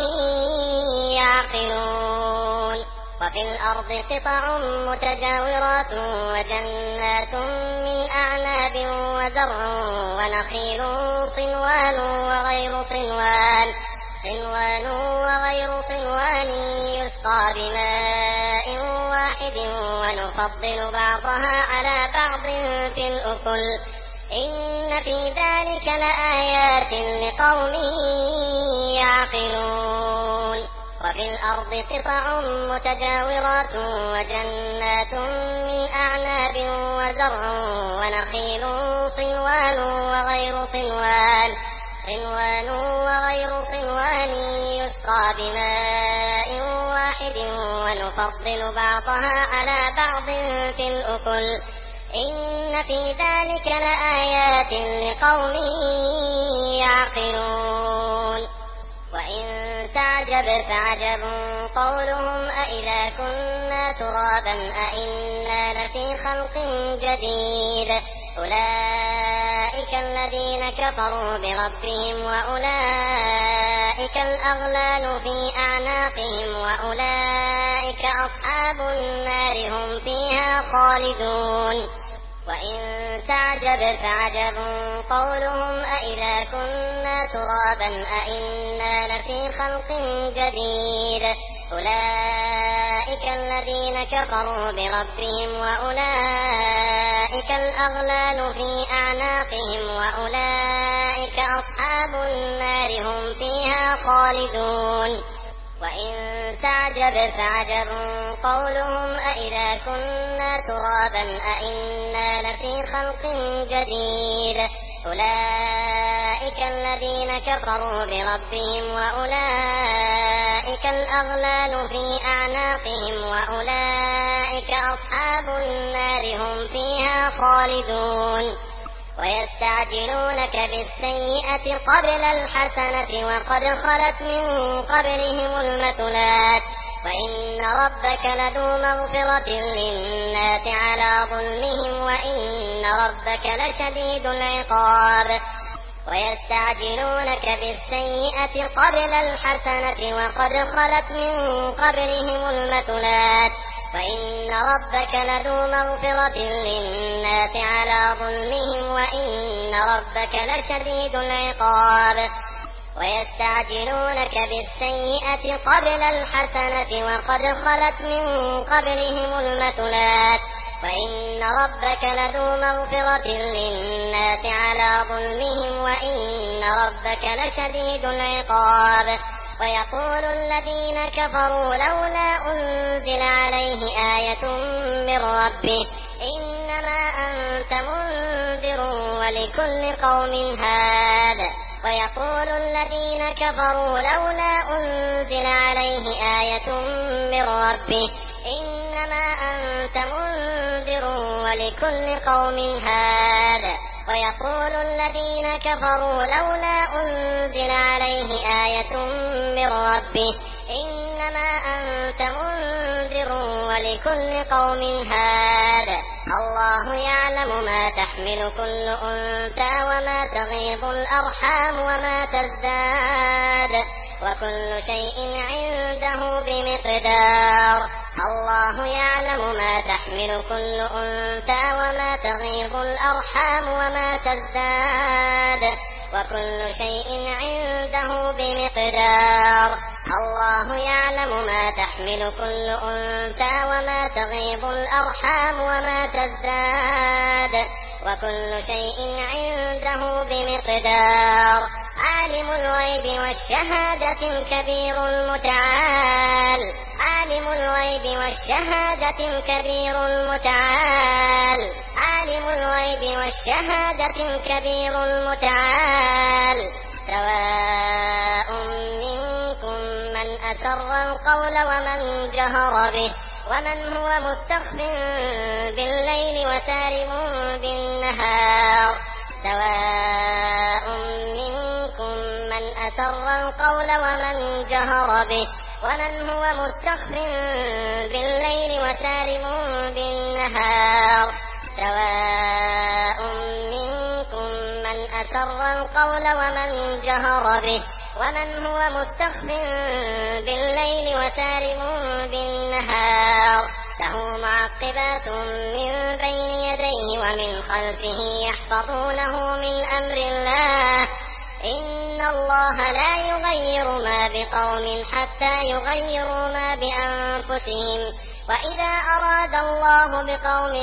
A: يعقلون وفي الأرض قطع متجاورات وجنات من أعناب وزرع ونخيل صنوان وغير صنوان صنوان وغير صنوان يسقى بماء واحد ونفضل بعضها على بعض في الأكل إن في ذلك لآيات لقوم يعقلون وفي الأرض قطع متجاورات وجنات من أعناب وزرع ونخيل صنوان وغير صنوان صنوان وغير صنوان يسقى بماء واحد ونفضل بعضها على بعض في الأكل إن في ذلك لآيات لقوم يعقلون وإن تعجب فعجب قولهم أإذا كنا ترابا أإنا لفي خلق جديد أولئك الذين كفروا بربهم وأولئك الأغلال في أعناقهم وأولئك أصحاب النار هم فيها خالدون وإن تعجب فعجب قولهم أإذا كنا ترابا أإنا لفي خلق جديد أولئك الذين كفروا بربهم وأولئك الأغلال في أعناقهم وأولئك أصحاب النار هم فيها خالدون وإن تعجب فعجب قولهم أإذا كنا ترابا أإنا لفي خلق جديد أولئك الذين كفروا بربهم وأولئك الأغلال في أعناقهم وأولئك أصحاب النار هم فيها خالدون ويستعجلونك بالسيئة قبل الحسنة وقد خلت من قبلهم المثلات وإن ربك لذو مغفرة للناس على ظلمهم وإن ربك لشديد العقاب ويستعجلونك بالسيئة قبل الحسنة وقد خلت من قبلهم المثلات وإن ربك لذو مغفرة للناس على ظلمهم وإن ربك لشديد العقاب ويستعجلونك بالسيئة قبل الحسنة وقد خلت من قبلهم المثلات وإن ربك لذو مغفرة للناس على ظلمهم وإن ربك لشديد العقاب ويقول الذين كفروا لولا أنزل عليه آية من ربه إنما أنت منذر ولكل قوم هاد ويقول الذين كفروا لولا أنزل عليه آية من ربه إنما أنت منذر ولكل قوم هاد ويقول الذين كفروا لولا أنزل عليه آية من ربه إنما أنت منذر ولكل قوم هاد الله يعلم ما تحمل كل أنثى وما تغيض الأرحام وما تزداد وكل شيء عنده بمقدار الله يعلم ما تحمل كل أنثى وما تغيض الأرحام وما تزداد وكل شيء عنده بمقدار الله يعلم ما تحمل كل أنثى وما تغيض الأرحام وما تزداد وكل شيء عنده بمقدار عالم الغيب والشهادة الكبير المتعال عالم الغيب والشهادة الكبير المتعال عالم الغيب والشهادة الكبير المتعال سواء منكم من أسر القول ومن جهر به ومن هو مستخف بالليل وسارب بالنهار سواء منكم من أسر القول ومن جهر به ومن هو مستخف بالليل وسارب بالنهار سواء منكم من أسر القول ومن جهر به ومن هو مستخف بالليل وسارب بالنهار له معقبات من بين يديه ومن خلفه يحفظونه من أمر الله إن الله لا يغير ما بقوم حتى يغيروا ما بأنفسهم وإذا أراد الله بقوم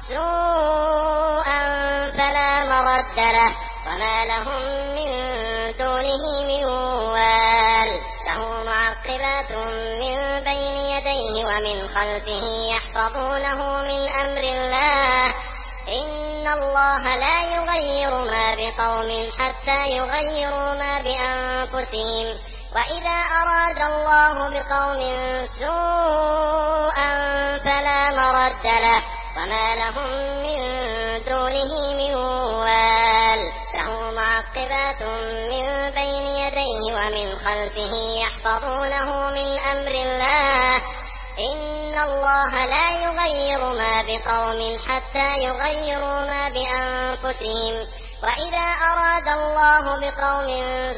A: سوءا فلا مرد له وما لهم من دونه من وال له معقبات من بين يديه ومن خلفه يحفظونه من أمر الله إن الله لا يغير ما بقوم حتى يغيروا ما بأنفسهم وإذا أراد الله بقوم سوءا فلا مرد له وما لهم من دونه من وال له معقبات من بين يديه ومن خلفه يحفظونه من أمر الله إن الله لا يغير ما بقوم حتى يغيروا ما بأنفسهم وإذا أراد الله بقوم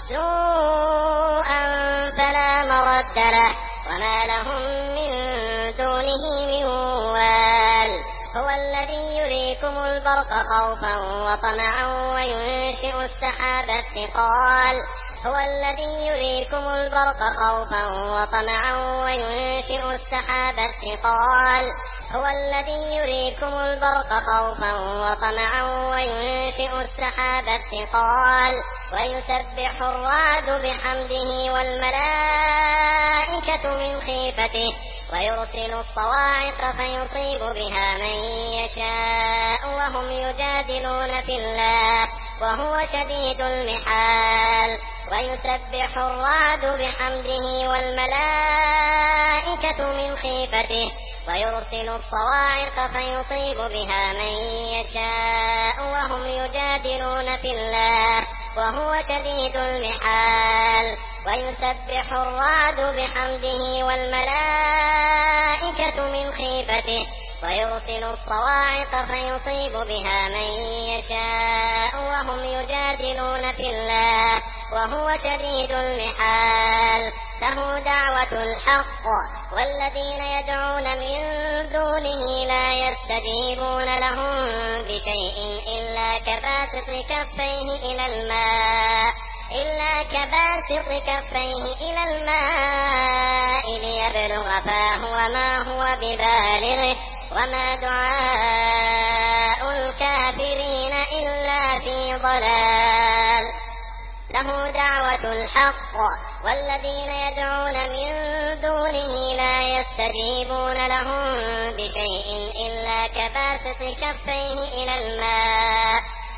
A: سوءا فلا مرد له وما لهم من دونه من وال هو الذي يريكم البرق خوفا وطمعا وينشئ السحاب الثقال هو الذي يريكم البرق خوفا وطمعا وينشئ السحاب الثقال هو الذي يريكم البرق خوفا وطمعا وينشئ السحاب الثقال ويسبح الرعد بحمده والملائكة من خيفته ويرسل الصواعق فيصيب بها من يشاء وهم يجادلون في الله وهو شديد المحال ويسبح الرعد بحمده والملائكة من خيفته ويرسل الصواعق فيصيب بها من يشاء وهم يجادلون في الله وهو شديد المحال ويسبح الرعد بحمده والملائكة من خيفته ويرسل الصواعق فيصيب بها من يشاء وهم يجادلون في الله وهو شديد المحال له دعوة الحق والذين يدعون من دونه لا يستجيبون لهم بشيء إلا كباسط كفيه إلى الماء إلا كباسط كفيه إلى الماء ليبلغ فاه وما هو ببالغه وما دعاء الكافرين إلا في ضلال له دعوة الحق والذين يدعون من دونه لا يستجيبون لهم بشيء إلا كباسط كفيه إلى الماء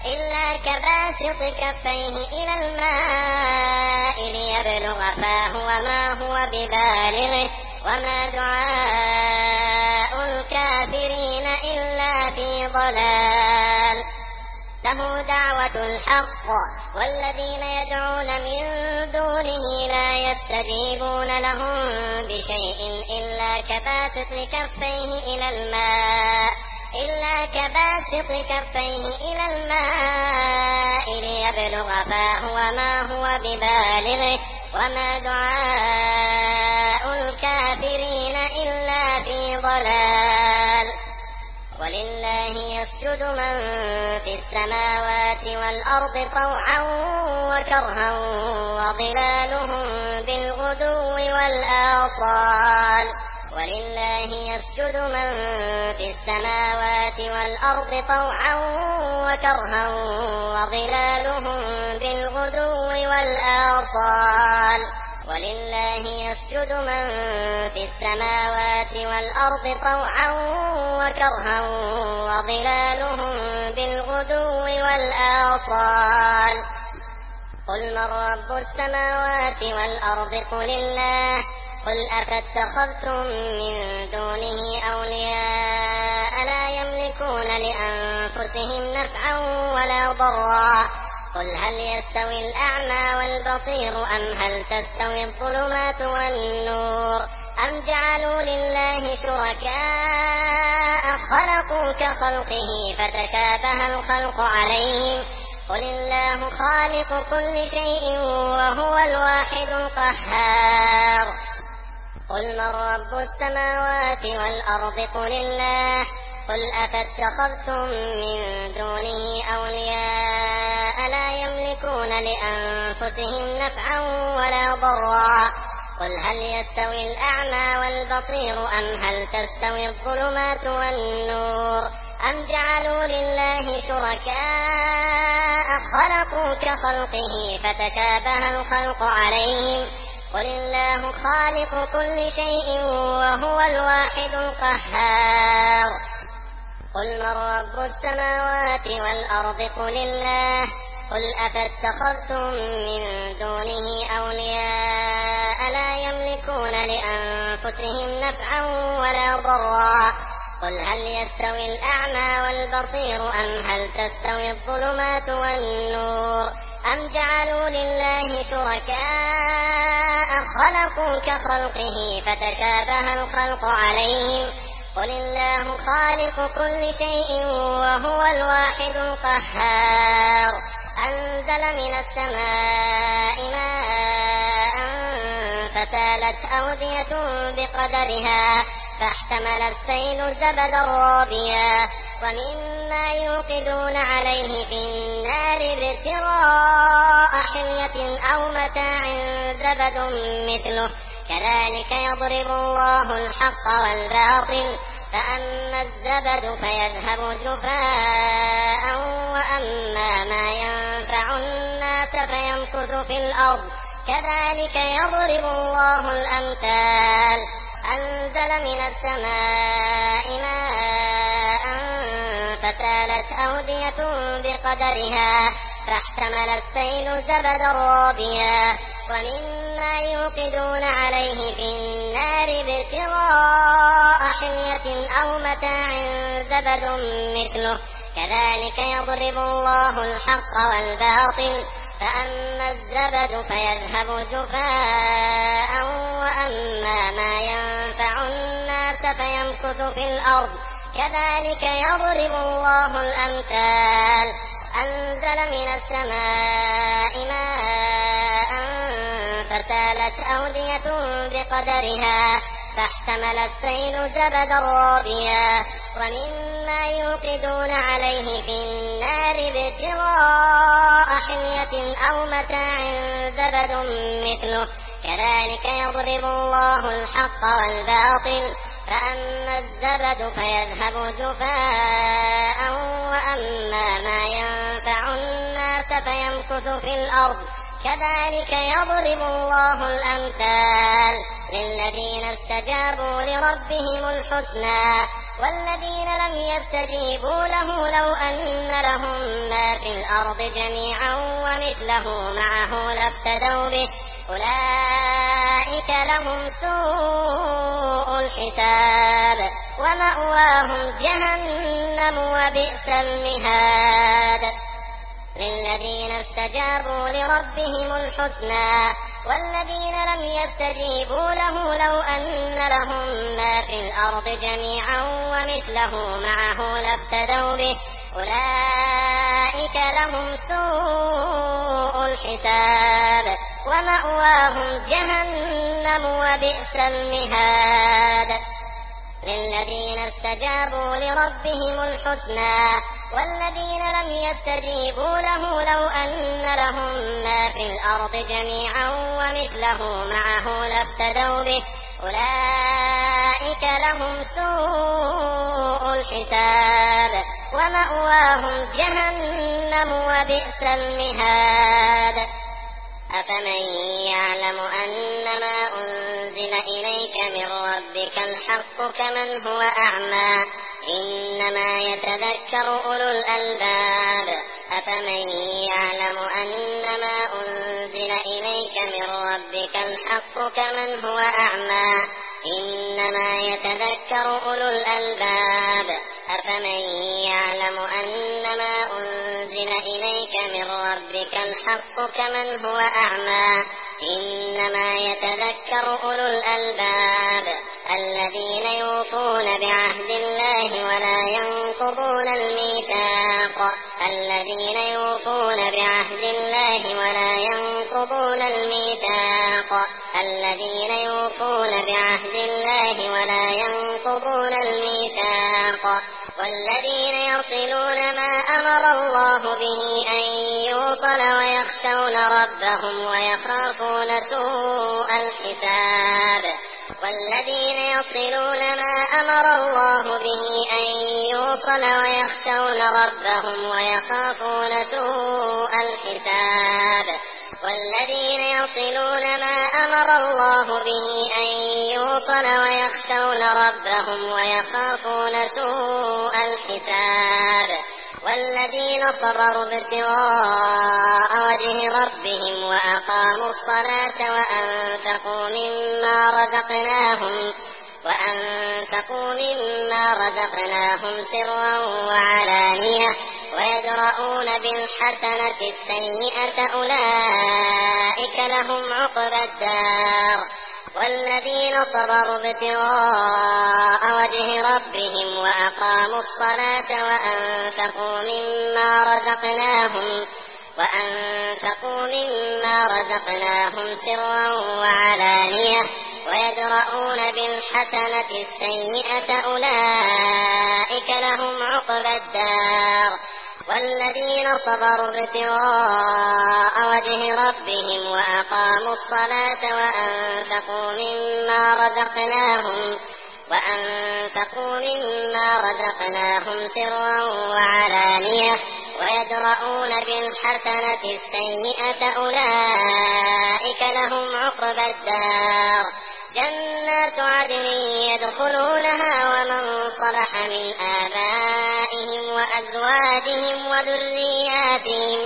A: إلا كباسط كفيه إلى الماء ليبلغ فاه وما هو ببالغه وما دعاء الكافرين إلا في ضلال. له دعوة الحق والذين يدعون من دونه لا يستجيبون لهم بشيء إلا كباسط كفيه إلى الماء إلا كباسط كفيه إلى الماء ليبلغ فاه وما هو ببالغه وما دعاء الكافرين إلا في ضلال. ولله يسجد من في السماوات والأرض طوعا وكرها وظلالهم بالغدو والآصال. ولله يسجد من في السماوات والأرض طوعا وكرها وظلالهم بالغدو والآصال. ولله يسجد من في السماوات والأرض طوعا وكرها وظلالهم بالغدو والآصال. قل من رب السماوات والأرض قل الله قل أفاتخذتم من دونه أولياء لا يملكون لأنفسهم نفعا ولا ضرا. قل هل يستوي الأعمى والبصير أم هل تستوي الظلمات والنور أم جعلوا لله شركاء خلقوا كخلقه فتشابه الخلق عليهم. قل الله خالق كل شيء وهو الواحد القهار. قل من رب السماوات والأرض قل الله قل أفاتخذتم من دونه أولياء لا يملكون لأنفسهم نفعا ولا ضرا. قل هل يستوي الأعمى والبصير أم هل تستوي الظلمات والنور أم جعلوا لله شركاء خلقوا كخلقه فتشابه الخلق عليهم. قل الله خالق كل شيء وهو الواحد القهار. قل من رب السماوات والأرض قل الله قل أفاتخذتم من دونه أولياء لا يملكون لأنفسهم نفعا ولا ضرا. قل هل يستوي الأعمى والبصير أم هل تستوي الظلمات والنور أم جعلوا لله شركاء خلقوا كخلقه فتشابه الخلق عليهم. قل الله خالق كل شيء وهو الواحد القهار. أنزل من السماء ماء فسالت أودية بقدرها فاحتمل السيل زبدا رابيا ومما يوقدون عليه في النار ابتغاء حلية أو متاع زبد مثله كذلك يضرب الله الحق والباطل فأما الزبد فيذهب جفاء وأما ما ينفع الناس فيمكث في الأرض كذلك يضرب الله الأمثال. أنزل من السماء ماء فسالت أودية بقدرها فاحتمل السيل زبدا رابيا ومما يوقدون عليه في النار ابتغاء حلية أو متاع زبد مثله كذلك يضرب الله الحق والباطل فأما الزبد فيذهب جفاء وأما ما ينفع الناس فيمكث في الأرض كذلك يضرب الله الأمثال. أنزل من السماء ماء فسالت أودية بقدرها فاحتمل السيل زبدا رابيا ومما يوقدون عليه في النار ابتغاء حلية أو متاع زبد مثله كذلك يضرب الله الحق والباطل فأما الزبد فيذهب جفاء وأما ما ينفع الناس فيمكث في الأرض كذلك يضرب الله الأمثال. للذين استجابوا لربهم الحسنى والذين لم لم يستجيبوا له لو أن لهم ما في الأرض جميعا ومثله معه لافتدوا به أولئك لهم سوء الحساب ومأواهم جهنم وبئس المهاد. للذين استجابوا لربهم الحسنى والذين لم يستجيبوا له لو أن لهم ما في الأرض جميعا ومثله معه لافتدوا به أولئك لهم سوء الحساب ومأواهم جهنم وبئس المهاد. للذين استجابوا لربهم الحسنى والذين لم يستجيبوا له لو أن لهم ما في الأرض جميعا ومثله معه لافتدوا به أولئك لهم سوء الحساب ومأواهم جهنم وبئس المهاد. أفمن يعلم أنما أنزل إليك من ربك الحق كمن هو أعمى إنما يتذكر أولو الألباب. أفمن يعلم أنما أنزل إليك من ربك الحق كمن هو أعمى إنما يتذكر أولو الألباب. أفمن يعلم أنما أنزل إليك من ربك الحق كمن هو أعمى إنما يتذكر أولو الألباب الذين يوفون بعهد الله ولا ينقضون الميثاق الذين يوفون بعهد الله ولا ينقضون الميثاق الذين يوفون بعهد الله ولا ينقضون الميثاق والذين يصلون ما أمر الله به أن يوصل ويخشون ربهم ويخافون سوء الحساب والذين يصلون ما أمر الله به أن يوصل ويخشون ربهم ويخافون سوء الحساب والذين يصلون ما أمر الله به أن يوصل ويخشون ربهم ويخافون سوء الحساب والذين صبروا ابتغاء وجه ربهم وأقاموا الصلاة وأنفقوا مما رزقناهم وأنفقوا مما رزقناهم سرا وعلانية ويدرؤون بالحسنة السيئة أولئك لهم عقبى الدار والذين صبروا ابتغاء وجه ربهم وأقاموا الصلاة وأنفقوا مما رزقناهم وأنفقوا مما رزقناهم سرا وعلانية ويدرؤون بالحسنة السيئة أولئك لهم عقبى الدار والذين صبروا ابتغاء وجه ربهم وأقاموا الصلاة وأنفقوا مما رزقناهم وأنفقوا مما رزقناهم سرا وعلانية ويدرؤون بالحسنة السيئة أولئك لهم عقبى الدار جنات عدن يدخلونها ومن صلح من آبائهم وأزواجهم وذرياتهم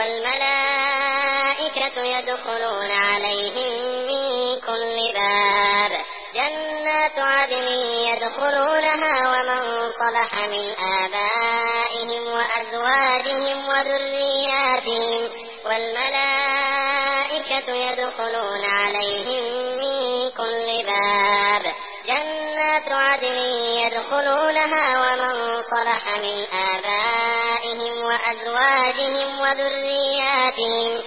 A: والملائكة يدخلون عليهم من كل باب جنات عدن يدخلونها ومن صلح من آبائهم وأزواجهم وذرياتهم والملائكة يدخلون عليهم من كل باب جنات عدن يدخلونها ومن صلح من آبائهم وأزواجهم وذرياتهم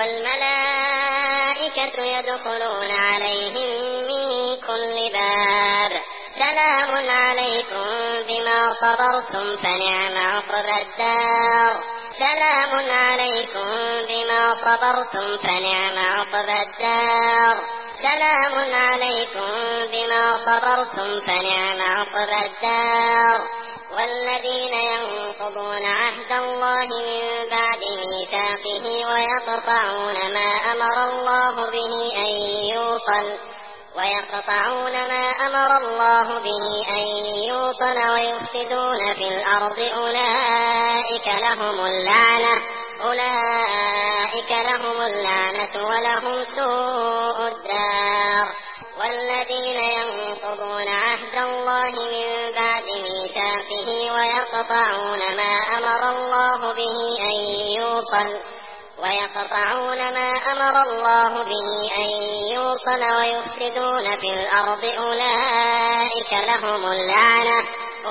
A: والملائكة يدخلون عليهم من كل باب سلام عليكم بما صبرتم فنعم عقبى الدار سلام عليكم بما صبرتم فنعم عقبى الدار سلام عليكم بما صبرتم فنعم عقبى الدار والذين ينقضون عهد الله من بعد ميثاقه ويقطعون ما أمر الله به أن يوصل ويقطعون ما أمر الله به أن يوصل ويفسدون في الأرض أولئك لهم اللعنة أولئك لهم اللعنة ولهم سوء الدار. والذين ينقضون عهد الله من بعد ميثاقه ويقطعون ما أمر الله به أن يوصل ويقطعون ما أمر الله به أن يوصل ويفسدون في الأرض أولئك لهم اللعنة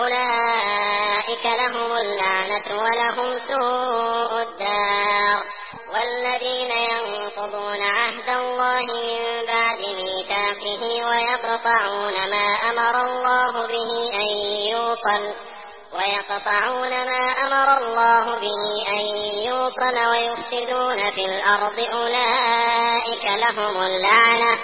A: أولئك لهم اللعنة ولهم سوء الدار. والذين ينقضون عهد الله من بعد ميثاقه ويقطعون ما أمر الله به أن يوصل ويقطعون ما أمر الله به أن يوصل ويفسدون في الأرض أولئك لهم اللعنة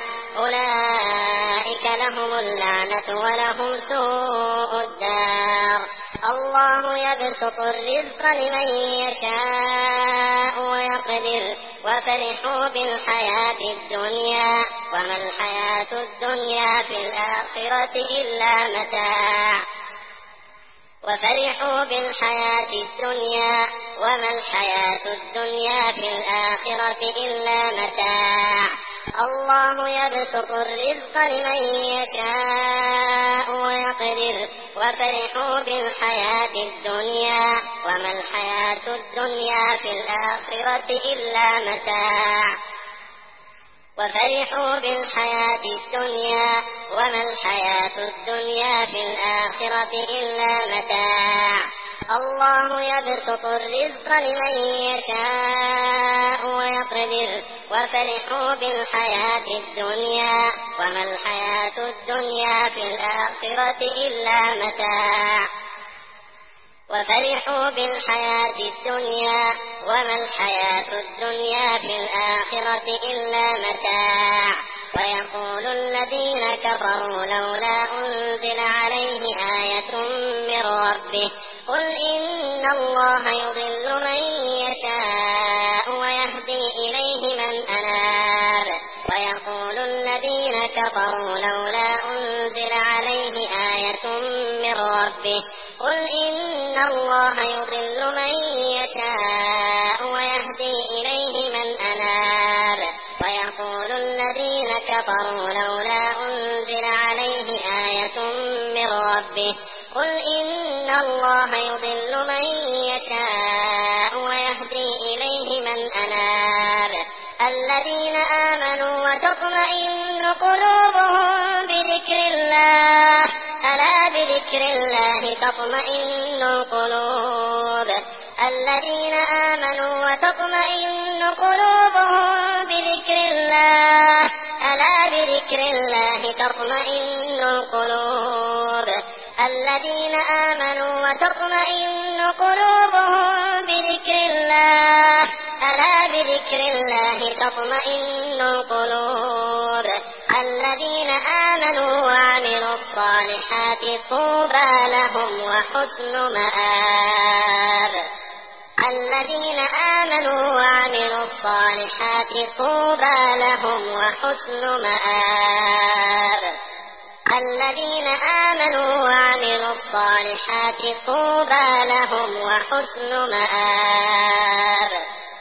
A: أولئك لهم اللعنة ولهم سوء الدار. الله يبسط الرزق لمن يشاء ويقدر وفرحوا بالحياة الدنيا وما الحياة الدنيا في الآخرة إلا متاع وفرحوا بالحياة الدنيا وما الحياة الدنيا في الآخرة إلا متاع. الله يبسط الرزق لمن يشاء ويقدر وفرحوا بالحياة الدنيا وما الحياة الدنيا في الآخرة إلا متاع وفرحوا بالحياة الدنيا وما الحياة الدنيا في الآخرة إلا متاع. الله يبسط الرزق لمن يشاء ويقدر وفرحوا بالحياة الدنيا وما الحياة الدنيا في الآخرة إلا متاع وفرحوا بالحياة الدنيا وما الحياة الدنيا في الآخرة إلا متاع. ويقول الذين كفروا لولا أنزل عليه آية من ربه قل إن الله يضل من يشاء ويهدي إليه من أناب. ويقول الذين كفروا لولا أنزل عليه آية من ربه قل إن الله يضل من يشاء ويهدي إليه من أناب. ويقول الذين كفروا لولا أنزل عليه آية من ربه قل إن الله يضل من يشاء ويهدي إليه من أناب. الذين آمنوا وتطمئن قلوبهم بذكر الله ألا بذكر الله تطمئن القلوب. الذين آمنوا وتطمئن قلوبهم بذكر الله ألا بذكر الله تطمئن القلوب. الذين آمنوا وتطمئن قلوبهم بذكر الله ألا بذكر الله تطمئن القلوب. الذين آمنوا وعملوا الصالحات طوبى لهم وحسن مآب. الذين آمنوا وعملوا الصالحات طوبى لهم وحسن مآب. الذين آمنوا وعملوا الصالحات طوبى لهم وحسن مآب.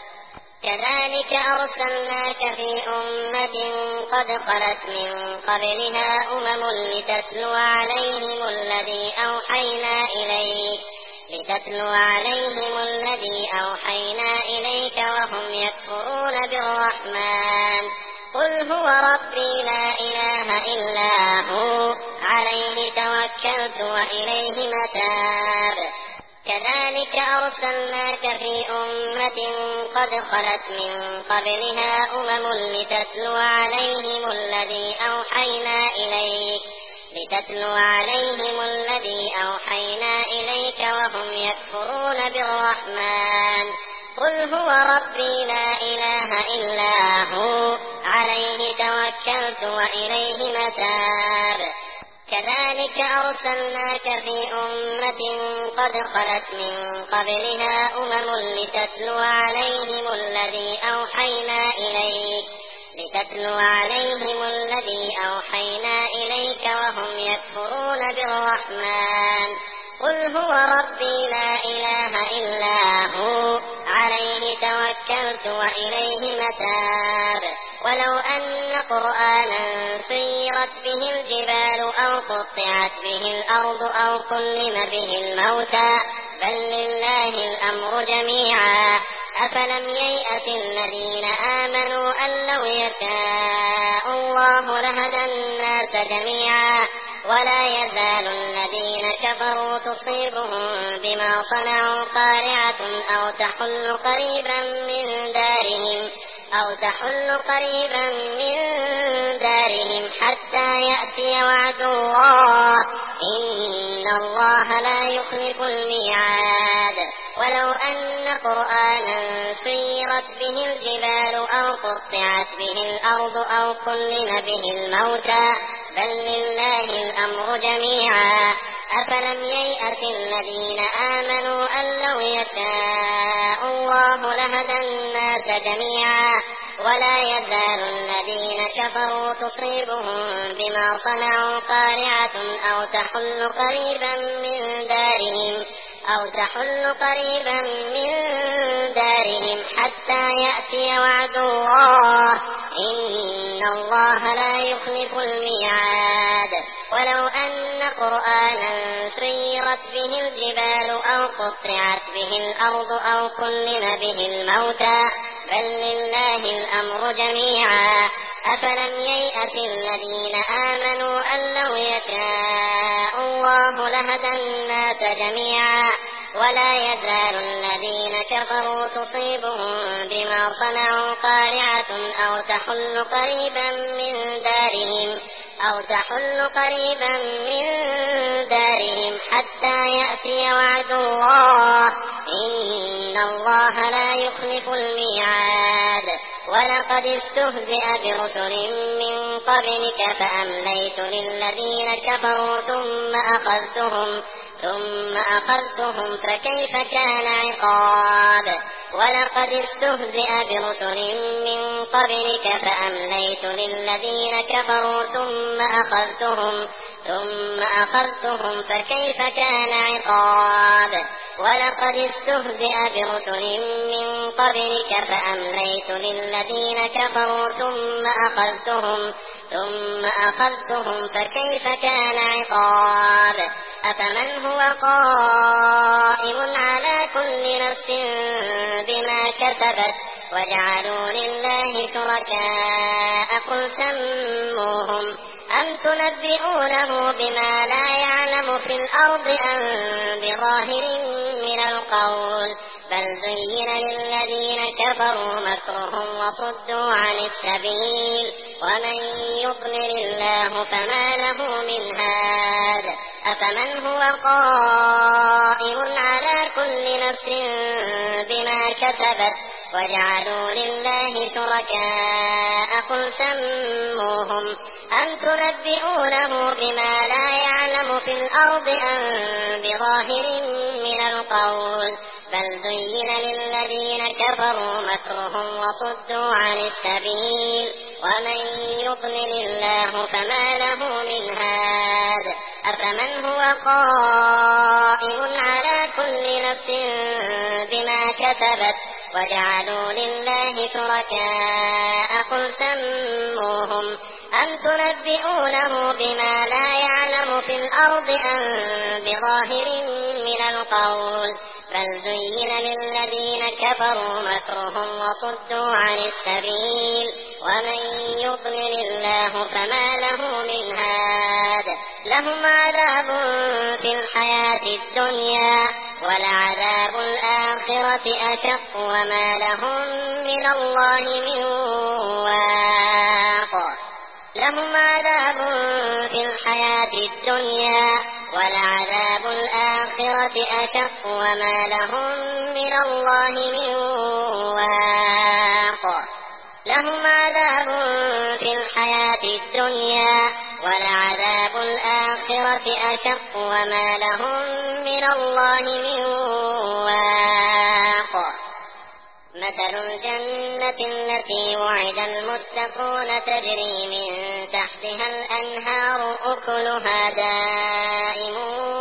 A: كذلك أرسلناك في أمة قد خلت من قبلها أمم لتتلو عليهم الذي أوحينا إليك لتتلو عليهم الذي أوحينا إليك وهم يكفرون بالرحمن قل هو ربي لا إله إلا هو عليه توكلت وإليه متاب. كذلك أرسلناك في أمة قد خلت من قبلها أمم لتتلو عليهم الذي أوحينا إليك لتتلو عليهم الذي أوحينا إليك وهم يكفرون بالرحمن قل هو ربي لا إله إلا هو عليه توكلت وإليه متاب. كذلك أرسلناك في أمة قد خلت من قبلها أمم لتتلو عليهم الذي أوحينا إليك لتتلو عليهم الذي أوحينا إليك وهم يكفرون بالرحمن قل هو ربي لا إله إلا هو عليه توكلت وإليه متاب ولو أن قرآنا سيرت به الجبال أو قطعت به الأرض أو كلم به الموتى بل لله الأمر جميعا أفلم ييأس الذين آمنوا أن لو يشاء الله لهدى الناس جميعا ولا يزال الذين كفروا تصيبهم بما صنعوا قارعة أو تحل قريبا من دارهم أو تحل قريبا من دارهم حتى يأتي وعد الله إن الله لا يخلف الميعاد ولو أن قرآنا سيرت به الجبال أو قطعت به الأرض أو كلم به الموتى بل لله الأمر جميعا أفلم ييأس الذين آمنوا أن لو يشاء الله لهدى الناس جميعا ولا يزال الذين كفروا تصيبهم بما صنعوا قارعة أو تحل قريبا من دارهم أو تحل قريبا من دارهم حتى يأتي وعد الله إن الله لا يخلف الميعاد ولو أن قرآنا سيرت به الجبال أو قطعت به الأرض أو كلم به الموتى بل لله الأمر جميعا أفلم ييأس الذين آمنوا أن لو يشاء الله لهدى الناس جميعا ولا يزال الذين كفروا تصيبهم بما صنعوا قارعة أو تحل قريبا من دارهم أو تحل قريبا من دارهم حتى يأتي وعد الله إن الله لا يخلف الميعاد ولقد استهزئ برسل من قبلك فأمليت للذين كفروا ثم أخذتهم ثم أخذتهم فكيف كان عقاب ولقد استهزئ برسل من قبلك فأمليت للذين كفروا ثم أخذتهم ثم أخذتهم فكيف كان عقاب ولقد استهزئ برسل من قبلك فأمليت للذين كفروا ثم أخذتهم ثم أخذتهم فكيف كان عقاب أفمن هو قائم على كل نفس بما كسبت وجعلوا لله شركاء قل سموهم أم تنبئونه بما لا يعلم في الأرض أم بظاهر من القول بل زين للذين كفروا مكرهم وصدوا عن السبيل ومن يضلل الله فما له من هاد أفمن هو قائم على كل نفس بما كسبت وجعلوا لله شركاء قل سموهم أم تنبئونه بما لا يعلم في الأرض أم بظاهر من القول بل زين للذين كفروا مكرهم وصدوا عن السبيل ومن يضلل الله فما له من هاد أفمن هو قائم على كل نفس بما كسبت وجعلوا لله شركاء قل سموهم أم تنبئونه بما لا يعلم في الأرض أم بظاهر من القول بل زين للذين كفروا مكرهم وصدوا عن السبيل ومن يضلل الله فما له من هاد لهم عذاب في الحياة الدنيا ولعذاب الآخرة أشق وما لهم من الله من واق لهم عذاب في الحياة الدنيا ولعذاب الآخرة أشق وما لهم من الله من واق لهم عذاب في الحياة الدنيا ولعذاب الآخرة أشق وما لهم من الله من واق مثل الجنة التي وعد المتقون تجري من تحتها الأنهار أكلها دائم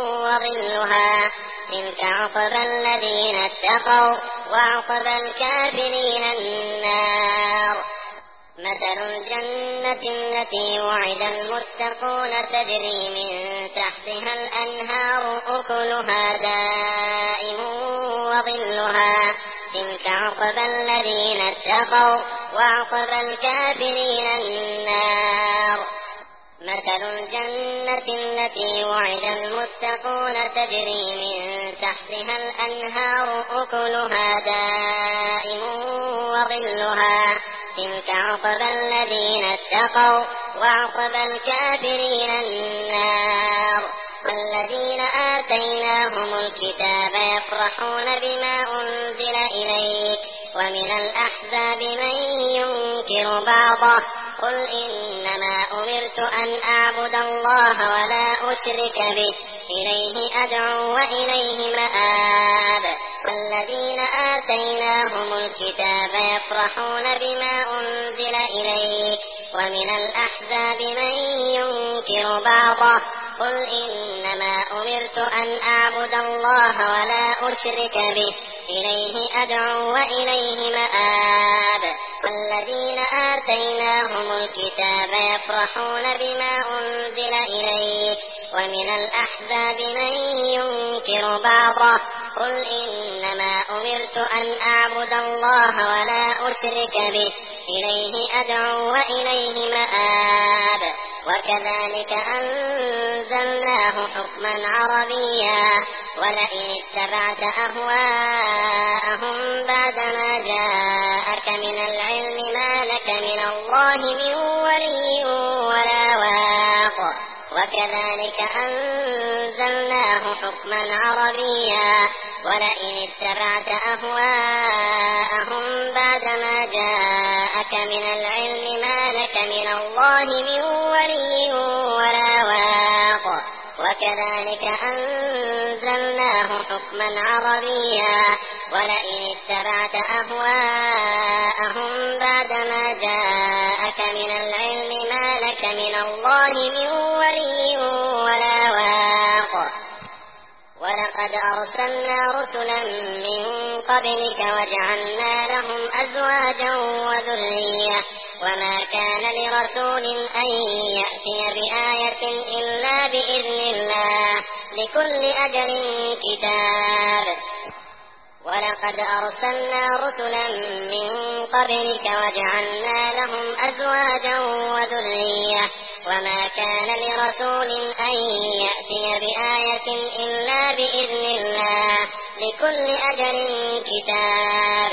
A: وظلها تلك عقبى الذين اتقوا وعقبى الكافرين النار. مثل الجنة التي وعد المتقون تجري من تحتها الأنهار أكلها دائم وظلها تلك عقبى الذين اتقوا وعقبى الكافرين النار. مثل الجنة التي وعد المتقون تجري من تحتها الأنهار أكلها دائم وظلها تلك عقبى الذين اتقوا وعقبى الكافرين النار. والذين آتيناهم الكتاب يفرحون بما أنزل إليك ومن الأحزاب من ينكر بعضه قل إنما أمرت أن أعبد الله ولا أشرك به إليه أدعو وإليه مآب. والذين آتيناهم الكتاب يفرحون بما أنزل إليك ومن الأحزاب من ينكر بعضه قل إنما أمرت أن أعبد الله ولا أشرك به إليه أدعو وإليه مآب. والذين آتيناهم الكتاب يفرحون بما أنزل إليك ومن الأحزاب من ينكر بعضه قل إنما أمرت أن أعبد الله ولا أشرك به إليه أدعو وإليه مآب. وكذلك أنزلناه حكما عربيا ولئن اتبعت أهواءهم بعدما جاءك من العلم ما لك من الله من ولي ولا واق. وكذلك أنزلناه حكما عربيا ولئن اتبعت أهواءهم بعدما جاءك من العلم ما لك من الله من ولي ولا واق. وكذلك أنزلناه حكما عربيا ولئن اتبعت أهواءهم بعدما جاءك من العلم ما لك من الله من ولي ولا واق. ولقد أرسلنا رسلا من قبلك وجعلنا لهم أزواجا وذرية وما كان لرسول أن يأتي بآية إلا بإذن الله لكل أجل كتاب. ولقد أرسلنا رسلا من قبلك وجعلنا لهم أزواجا وذرية وما كان لرسول أن يأتي بآية إلا بإذن الله لكل أجل كتاب.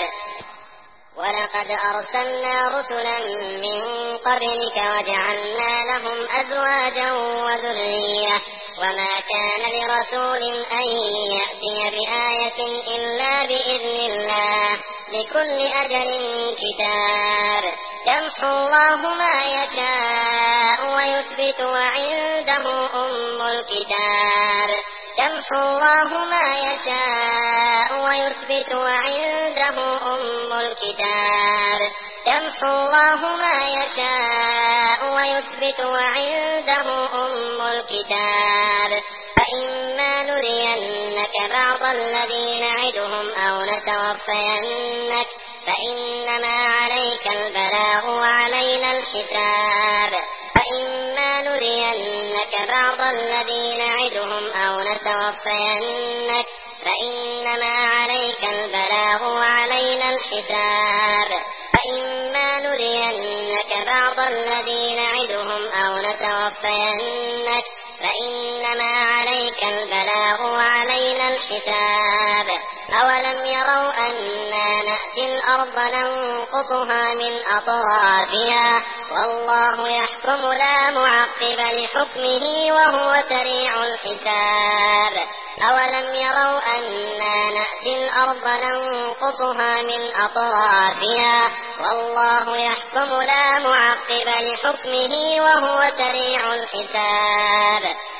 A: ولقد أرسلنا رسلا من قبلك وجعلنا لهم أزواجا وذرية وما كان لرسول أن يأتي بآية إلا بإذن الله لكل أجل كتاب. يمحو الله ما يشاء ويثبت وعنده أم الكتاب. يمحو الله ما يشاء ويثبت وعنده أم الكتاب. يمحو الله ما يشاء ويثبت وعنده أم الكتاب. فإما نرينك بعض الذي نعدهم أو نتوفينك فإنما عليك البلاغ وعلينا الحساب. فإما نرينك بعض الذي نعدهم أو نتوفينك فإنما عليك البلاغ وعلينا الحساب. فإما نرينك بعض الذي نعدهم أو نتوفينك فإنما عليك البلاغ وعلينا الحساب. أولم يروا أنا نأتي الأرض ننقصها من أطرافها والله يحكم لا معقب لحكمه وهو سريع الحساب. أولم يروا أنا نأتي الأرض ننقصها من أطرافها والله يحكم لا معقب لحكمه وهو سريع الحساب.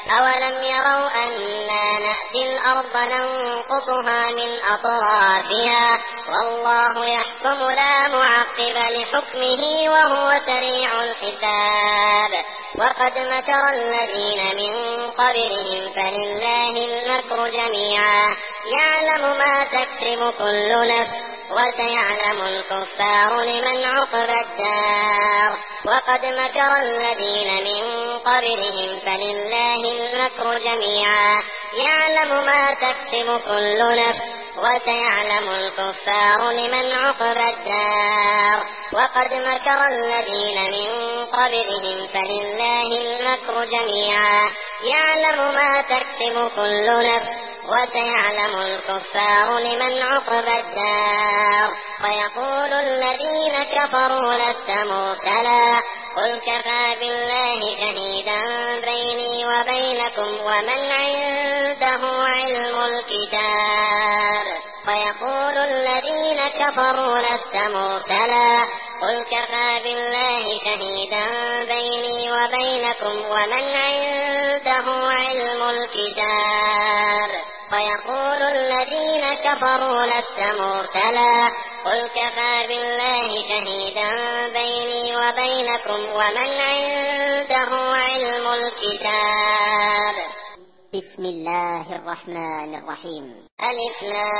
A: أولم يروا أنا نأتي الأرض ننقصها من أطرافها والله يحكم لا معقب لحكمه وهو سريع الحساب وقد مكر الذين من قبلهم فلله المكر جميعا يعلم ما تكسب كل نفس وسيعلم الكفار لمن عقب الدار وقد مكر الذين من قبلهم فلله المكر جميعا يعلم ما تكسب كل نفس وسيعلم الكفار لمن عقب الدار وقد مكر الذين من قبلهم فلله المكر جميعا يعلم ما تكسب كل نفس وسيعلم الكفار لمن عقب الدار ويقول الذين كفروا لست مرسلا قل كفى بالله شهيدا بيني وبينكم ومن عنده علم الكتاب ويقول الذين كفروا لست مرسلا قل كفى بالله شهيدا بيني وبينكم ومن عنده علم الكتاب ويقول الذين كفروا لست مرسلا قل كفى بالله شهيدا بيني وبينكم ومن عنده علم الكتاب
B: بسم الله الرحمن الرحيم.
A: ألف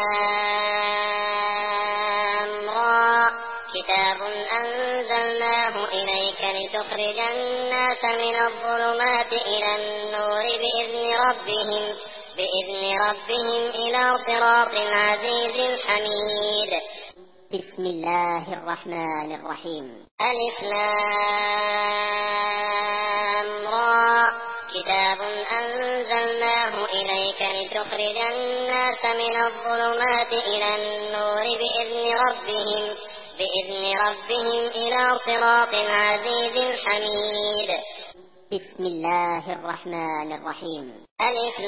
A: لام را كتاب أنزلناه إليك لتخرج الناس من الظلمات إلى النور بإذن ربهم بإذن ربهم إلى صراط العزيز الحميد.
B: بسم الله الرحمن الرحيم.
A: ألف لام را كتاب أنزلناه إليك لتخرج الناس من الظلمات إلى النور بإذن ربهم بإذن ربهم إلى صراط العزيز الحميد.
B: بسم الله الرحمن الرحيم.
A: ألف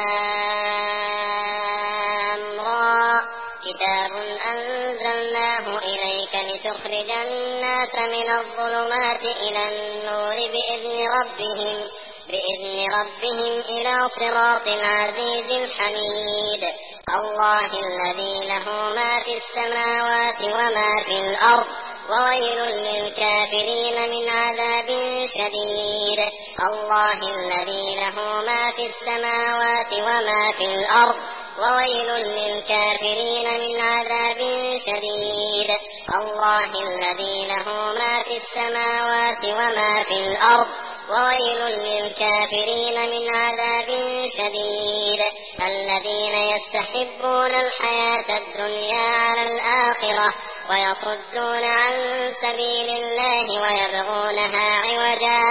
A: لام را كتاب أنزلناه إليك لتخرج الناس من الظلمات إلى النور بإذن ربهم بإذن ربهم إلى صراط العزيز الحميد. الله الذي له ما في السماوات وما في الأرض وويل للكافرين من عذاب شديد. الله الذي له ما في السماوات وما في الأرض وويل للكافرين من عذاب شديد. الله الذي له ما في السماوات وما في الأرض وويل للكافرين من عذاب شديد. الذين يستحبون الحياة الدنيا على الآخرة ويصدون عن سبيل الله ويبغونها عوجا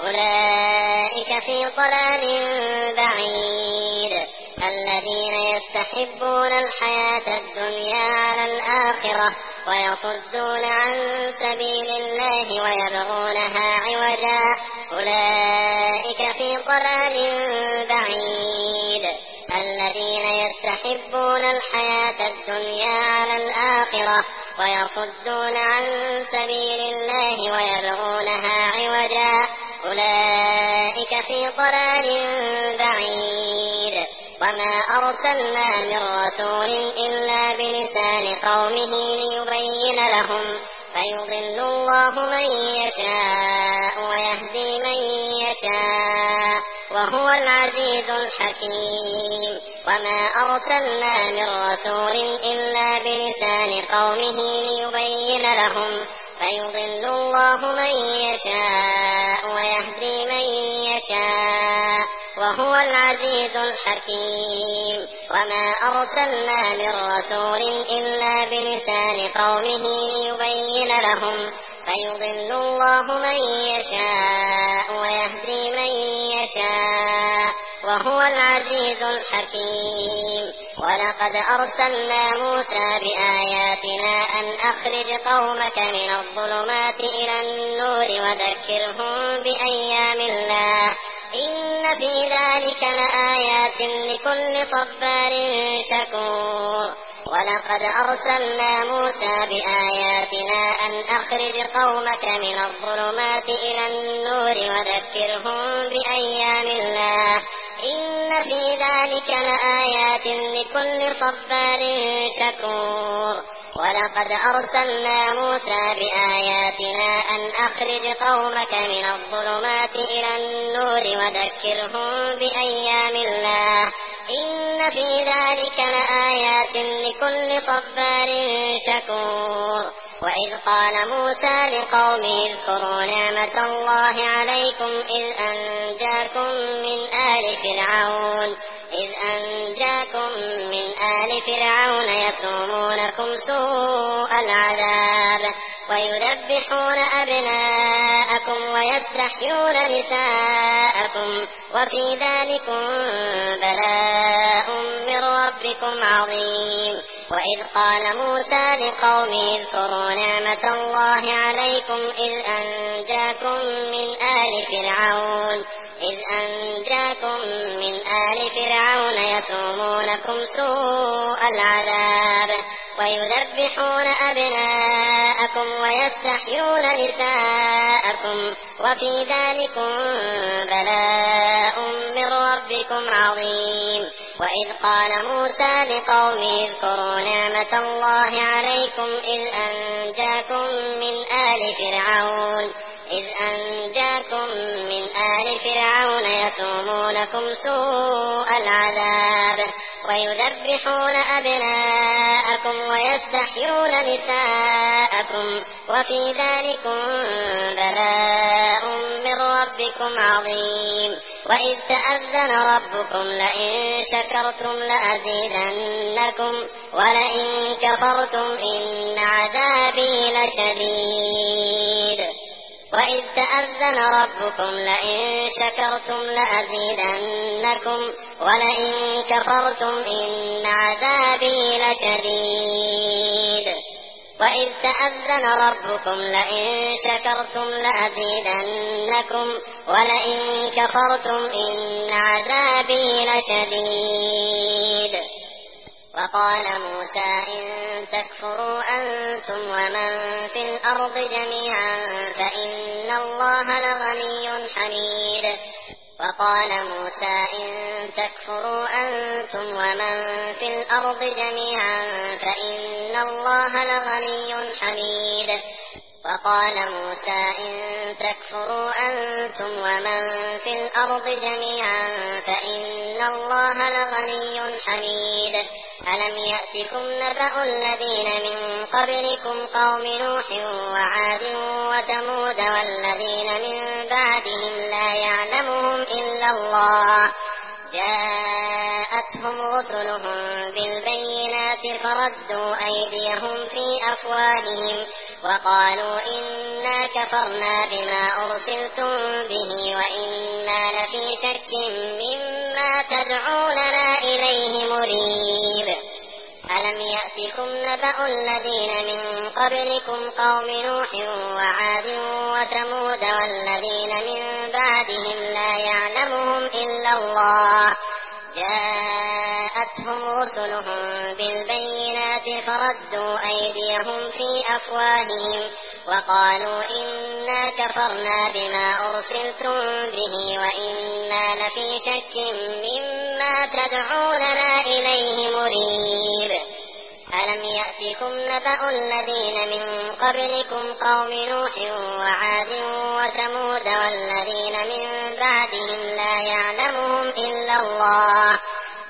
A: أولئك في ضلال بعيد. الذين يستحبون الحياة الدنيا على الآخرة ويصدون عن سبيل الله ويبغونها عوجا أولئك في ضلال بعيد. الذين يستحبون الحياة الدنيا على الآخرة ويصدون عن سبيل الله ويبغونها عوجا أولئك في ضلال بعيد. وما أرسلنا من رسول إلا بلسان قومه ليبين لهم فيضل الله من يشاء ويهدي من يشاء وهو العزيز الحكيم. وما أرسلنا من رسول إلا بلسان قومه ليبين لهم فيضل الله من يشاء ويهدي من يشاء وهو العزيز الحكيم. وما أرسلنا من رسول إلا بلسان قومه ليبين لهم فيضل الله من يشاء ويهدي من يشاء وهو العزيز الحكيم. ولقد أرسلنا موسى بآياتنا أن أخرج قومك من الظلمات إلى النور وذكرهم بأيام الله إن في ذلك لآيات لكل صبار شكور. ولقد أرسلنا موسى بآياتنا أن أخرج قومك من الظلمات إلى النور وذكرهم بأيام الله في ذلك لآيات لكل صبار شكور. ولقد أرسلنا موسى بآياتنا أن أخرج قومك من الظلمات إلى النور وذكرهم بأيام الله إن في ذلك لآيات لكل صبار شكور. وإذ قال موسى لقومه اذكروا نعمة الله عليكم إذ أنجاكم من آل فرعون إذ أنجاكم من آل فرعون يسومونكم سوء العذاب ويذبحون أبناءكم ويستحيون نساءكم وفي ذلكم بلاء من ربكم عظيم. وإذ قال موسى لقومه اذكروا نعمة الله عليكم إذ أنجاكم من آل فرعون إذ أنجاكم من آل فرعون يسومونكم سوء العذاب ويذبحون أبناءكم ويستحيون نساءكم وفي ذلكم بلاء من ربكم عظيم. وإذ قال موسى لقومه اذكروا نعمة الله عليكم إذ أنجاكم من آل فرعون إذ أنجاكم من آل فرعون يسومونكم سوء العذاب ويذبحون أبناءكم ويستحيون نساءكم وفي ذلكم بلاء من ربكم عظيم. وإذ تأذن ربكم لئن شكرتم لأزيدنكم ولئن كفرتم إن عذابي لشديد. وإذ تأذن ربكم لئن شكرتم لأزيدنكم ولئن كفرتم إن عذابي لشديد. وإذ تأذن ربكم لئن شكرتم لأزيدنكم ولئن كفرتم إن عذابي لشديد. وقال موسى إن تكفروا أنتم ومن في الأرض جميعا فإن الله لغني حميد. وقال موسى إن تكفروا أنتم ومن في الأرض جميعا فإن الله لغني حميد. وقال موسى إن تكفروا أنتم ومن في الأرض جميعا فإن الله لغني حميد. ألم يأتكم نبأ الذين من قبلكم قوم نوح وعاد وثمود والذين من بعدهم لا يعلمهم إلا الله جاءتهم رسلهم بالبينات فردوا أيديهم في أفواههم وقالوا إنا كفرنا بما أرسلتم به وإنا لفي شك مما تدعوننا إليه مريب. ألم يأتكم نبأ الذين من قبلكم قوم نوح وعاد وثمود والذين من بعدهم لا يعلمهم إلا الله جاءتهم رسلهم بالبينات فردوا أيديهم في أفواههم وقالوا إنا كفرنا بما أرسلتم به وإنا لفي شك مما تدعوننا إليه مريب. ألم يأتكم نبأ الذين من قبلكم قوم نوح وعاد وثمود والذين من بعدهم لا يعلمهم إلا الله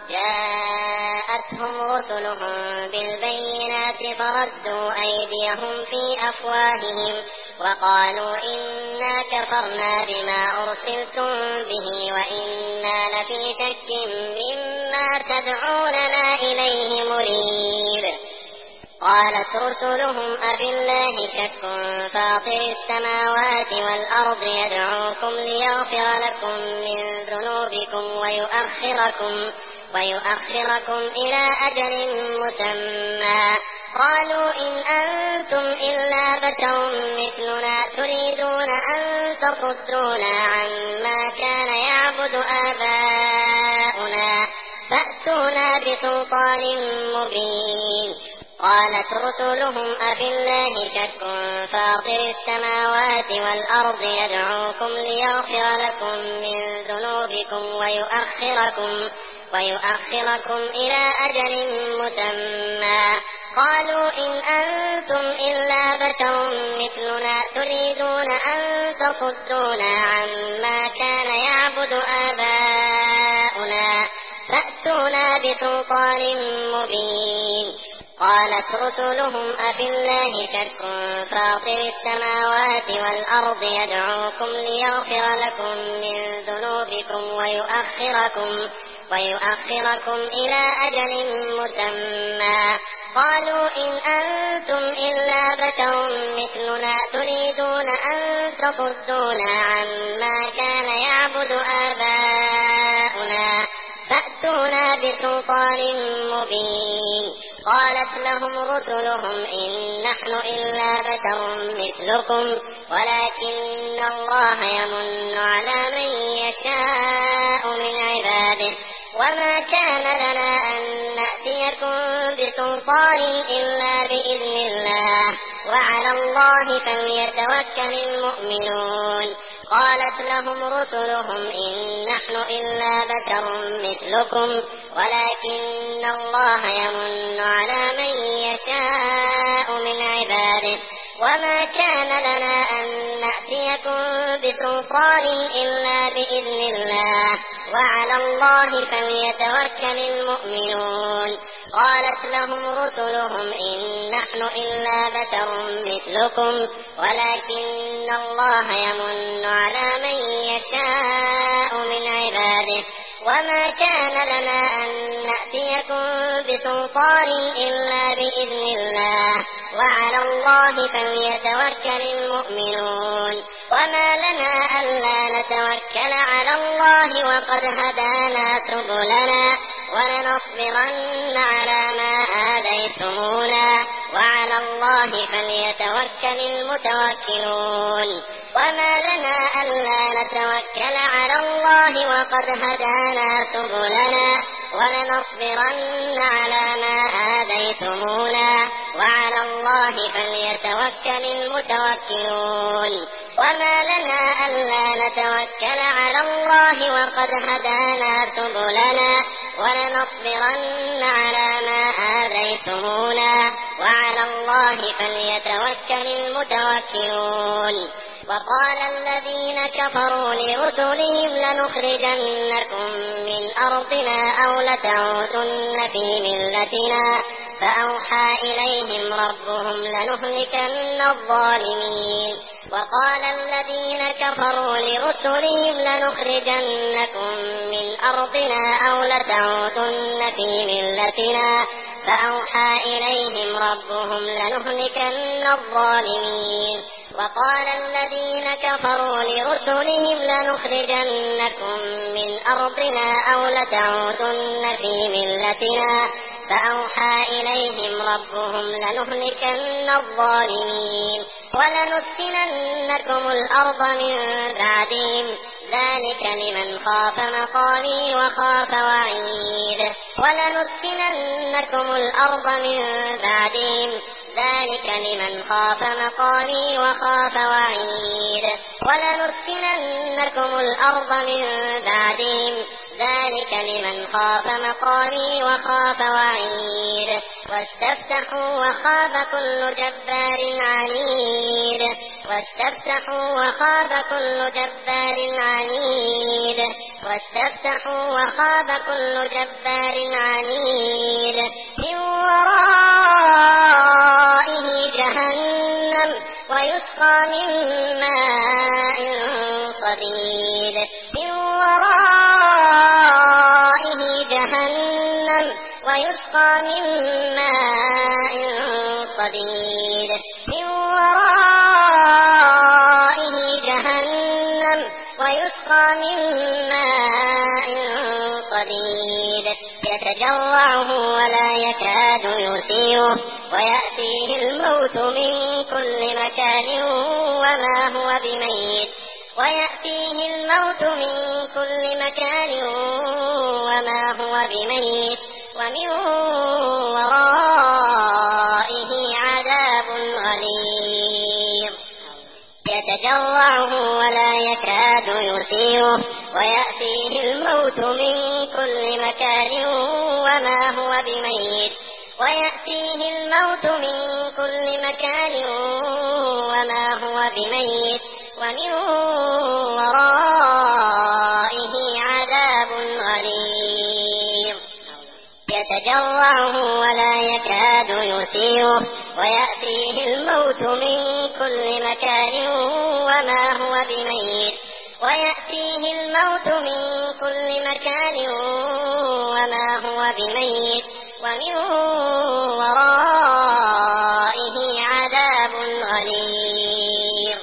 A: جاءتهم رسلهم بالبينات فردوا أيديهم في أفواههم وقالوا إنا كفرنا بما أرسلتم به وإنا لفي شك مما تدعوننا إليه مريب. قالت رسلهم أبالله شك فاطر السماوات والأرض يدعوكم ليغفر لكم من ذنوبكم ويؤخركم ويؤخركم إلى أجل مسمى قالوا إن أنتم إلا بشر مثلنا تريدون أن تصدونا عما كان يعبد آباؤنا فأتونا بسلطان مبين. قالت رسلهم أفي الله شك فاطر السماوات والأرض يدعوكم ليغفر لكم من ذنوبكم ويؤخركم, ويؤخركم إلى أجل مسمى قالوا إن أنتم إلا بشر مثلنا تريدون أن تصدونا عما كان يعبد آباؤنا فأتونا بسلطان مبين. قالت رسلهم أفي الله شك فاطر السماوات والأرض يدعوكم ليغفر لكم من ذنوبكم ويؤخركم, ويؤخركم إلى أجل مسمى قالوا إن أنتم إلا بشر مثلنا تريدون أن تصدونا عما كان يعبد آباؤنا فأتونا بسلطان مبين. قالت لهم رسلهم إن نحن إلا بشر مثلكم ولكن الله يمن على من يشاء من عباده وما كان لنا أن نأتيكم بسلطان إلا بإذن الله وعلى الله فليتوكل المؤمنون. قالت لهم رسلهم إن نحن إلا بشر مثلكم ولكن الله يمن على من يشاء من عباده وما كان لنا أن نأتيكم بسلطان إلا بإذن الله وعلى الله فليتوكل المؤمنون. قالت لهم رسلهم إن نحن إلا بشر مثلكم ولكن الله يمن على من يشاء من عباده وما كان لنا أن نأتيكم بسلطان إلا بإذن الله وعلى الله فليتوكل المؤمنون. وما لنا ألا نتوكل على الله وقد هدانا سبلنا ولنصبرن على ما آذيتمونا وعلى الله فليتوكل المتوكلون. وما لنا ألا نتوكل على الله وقد هدانا سبلنا ولنصبرن على ما آذيتمونا وعلى الله فليتوكل المتوكلون. وما لنا ألا نتوكل على الله وقد هدانا سبلنا ولنصبرن على ما آذيتمونا وعلى الله فليتوكل المتوكلون. وقال الذين كفروا لرسلهم لنخرجنكم من أرضنا أو لتعودن في ملتنا فأوحى إليهم ربهم لنهلكن الظالمين. وقال الذين كفروا لرسلهم لنخرجنكم من أرضنا أو لتعودن في ملتنا فأوحى إليهم ربهم لنهلكن الظالمين. وقال الذين كفروا لرسلهم لنخرجنكم من أرضنا أو لتعودن في ملتنا فأوحى إليهم ربهم لنهلكن الظالمين ولنسكننكم الأرض من بعدهم ذلك لمن خاف مقامي وخاف وعيد. ولنسكننكم الأرض من بعدهم ذلك لمن خاف مقامي وخاف وعيد. ولنسكننكم الأرض من بعدهم ذلك لمن خاف مقامي وخاف وعيد. واستفتحوا وخاب كل جبار عنيد. واستفتحوا وخاب كل جبار عنيد. واستفتحوا وخاب كل جبار عنيد. من ورائه جهنم ويسقى من ماء صديد. من ورائه جهنم ويسقى من ماء صديد. من ورائه جهنم ويسقى من ماء صديد يتجرعه ولا يكاد يسيغه ويأتيه الموت من كل مكان وما هو بميت ويأتيه الموت من كل مكان وما هو بميت ومن وراء غليظ يتجرعه ولا يكاد يسيغه ويأتيه الموت من كل مكان وما هو بميت ويأتيه الموت من كل مكان وما هو بميت ومن ورائه عذاب غليظ يتجرعه ولا يكاد يسيغه ويأتيه الموت من كل مكان وما هو بميت ويأتيه الموت من كل مكان وما هو بميت ومن ورائه عذاب غليظ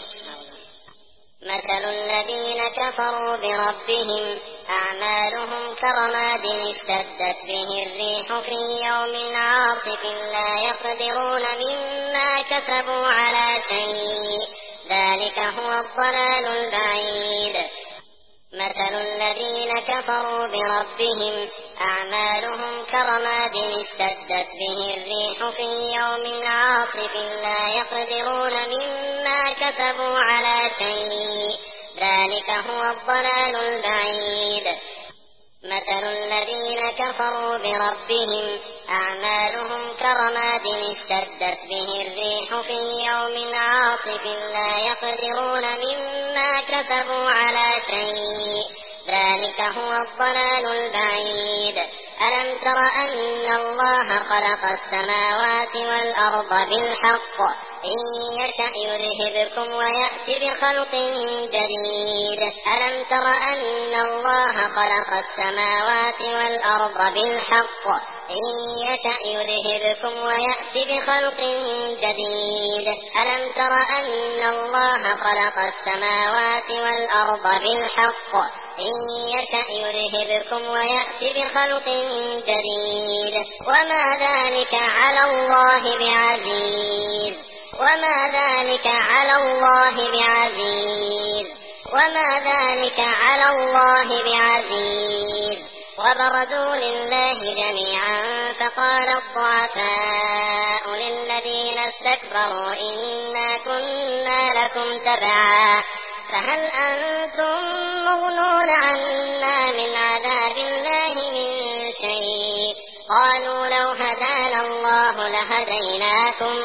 A: مثل الذين كفروا بربهم أعمالهم كرماد اشتدت به الريح في يوم عاصف لا يقدرون مما كسبوا على شيء ذلك هو الضلال البعيد مثل الذين كفروا بربهم أعمالهم كرماد اشتدت به الريح في يوم عاصف لا يقدرون مما كسبوا على شيء ذلك هو الضلال البعيد مثل الذين كفروا بربهم أعمالهم كرماد اشتدت به الريح في يوم عاصف لا يقدرون مما كسبوا على شيء ذلك هو الضلال البعيد ألم تر أن الله خلق السماوات والأرض بالحق إن يشأ يذهبكم ويأتي بخلق جديد ألم تر أن الله خلق السماوات والأرض بالحق إن يشأ يذهبكم ويأتي بخلق جديد ألم تر أن الله خلق السماوات والأرض بالحق إن يشأ يذهبكم ويأتي بخلق جديد وما ذلك على الله بعزيز وما ذلك على الله بعزيز وما ذلك على الله بعزيز وبرزوا لله جميعا فقال الضعفاء للذين استكبروا إنا كنا لكم تبعا فهل أنتم مغنون عنا من عذاب الله من شيء قالوا لو هدانا الله لهديناكم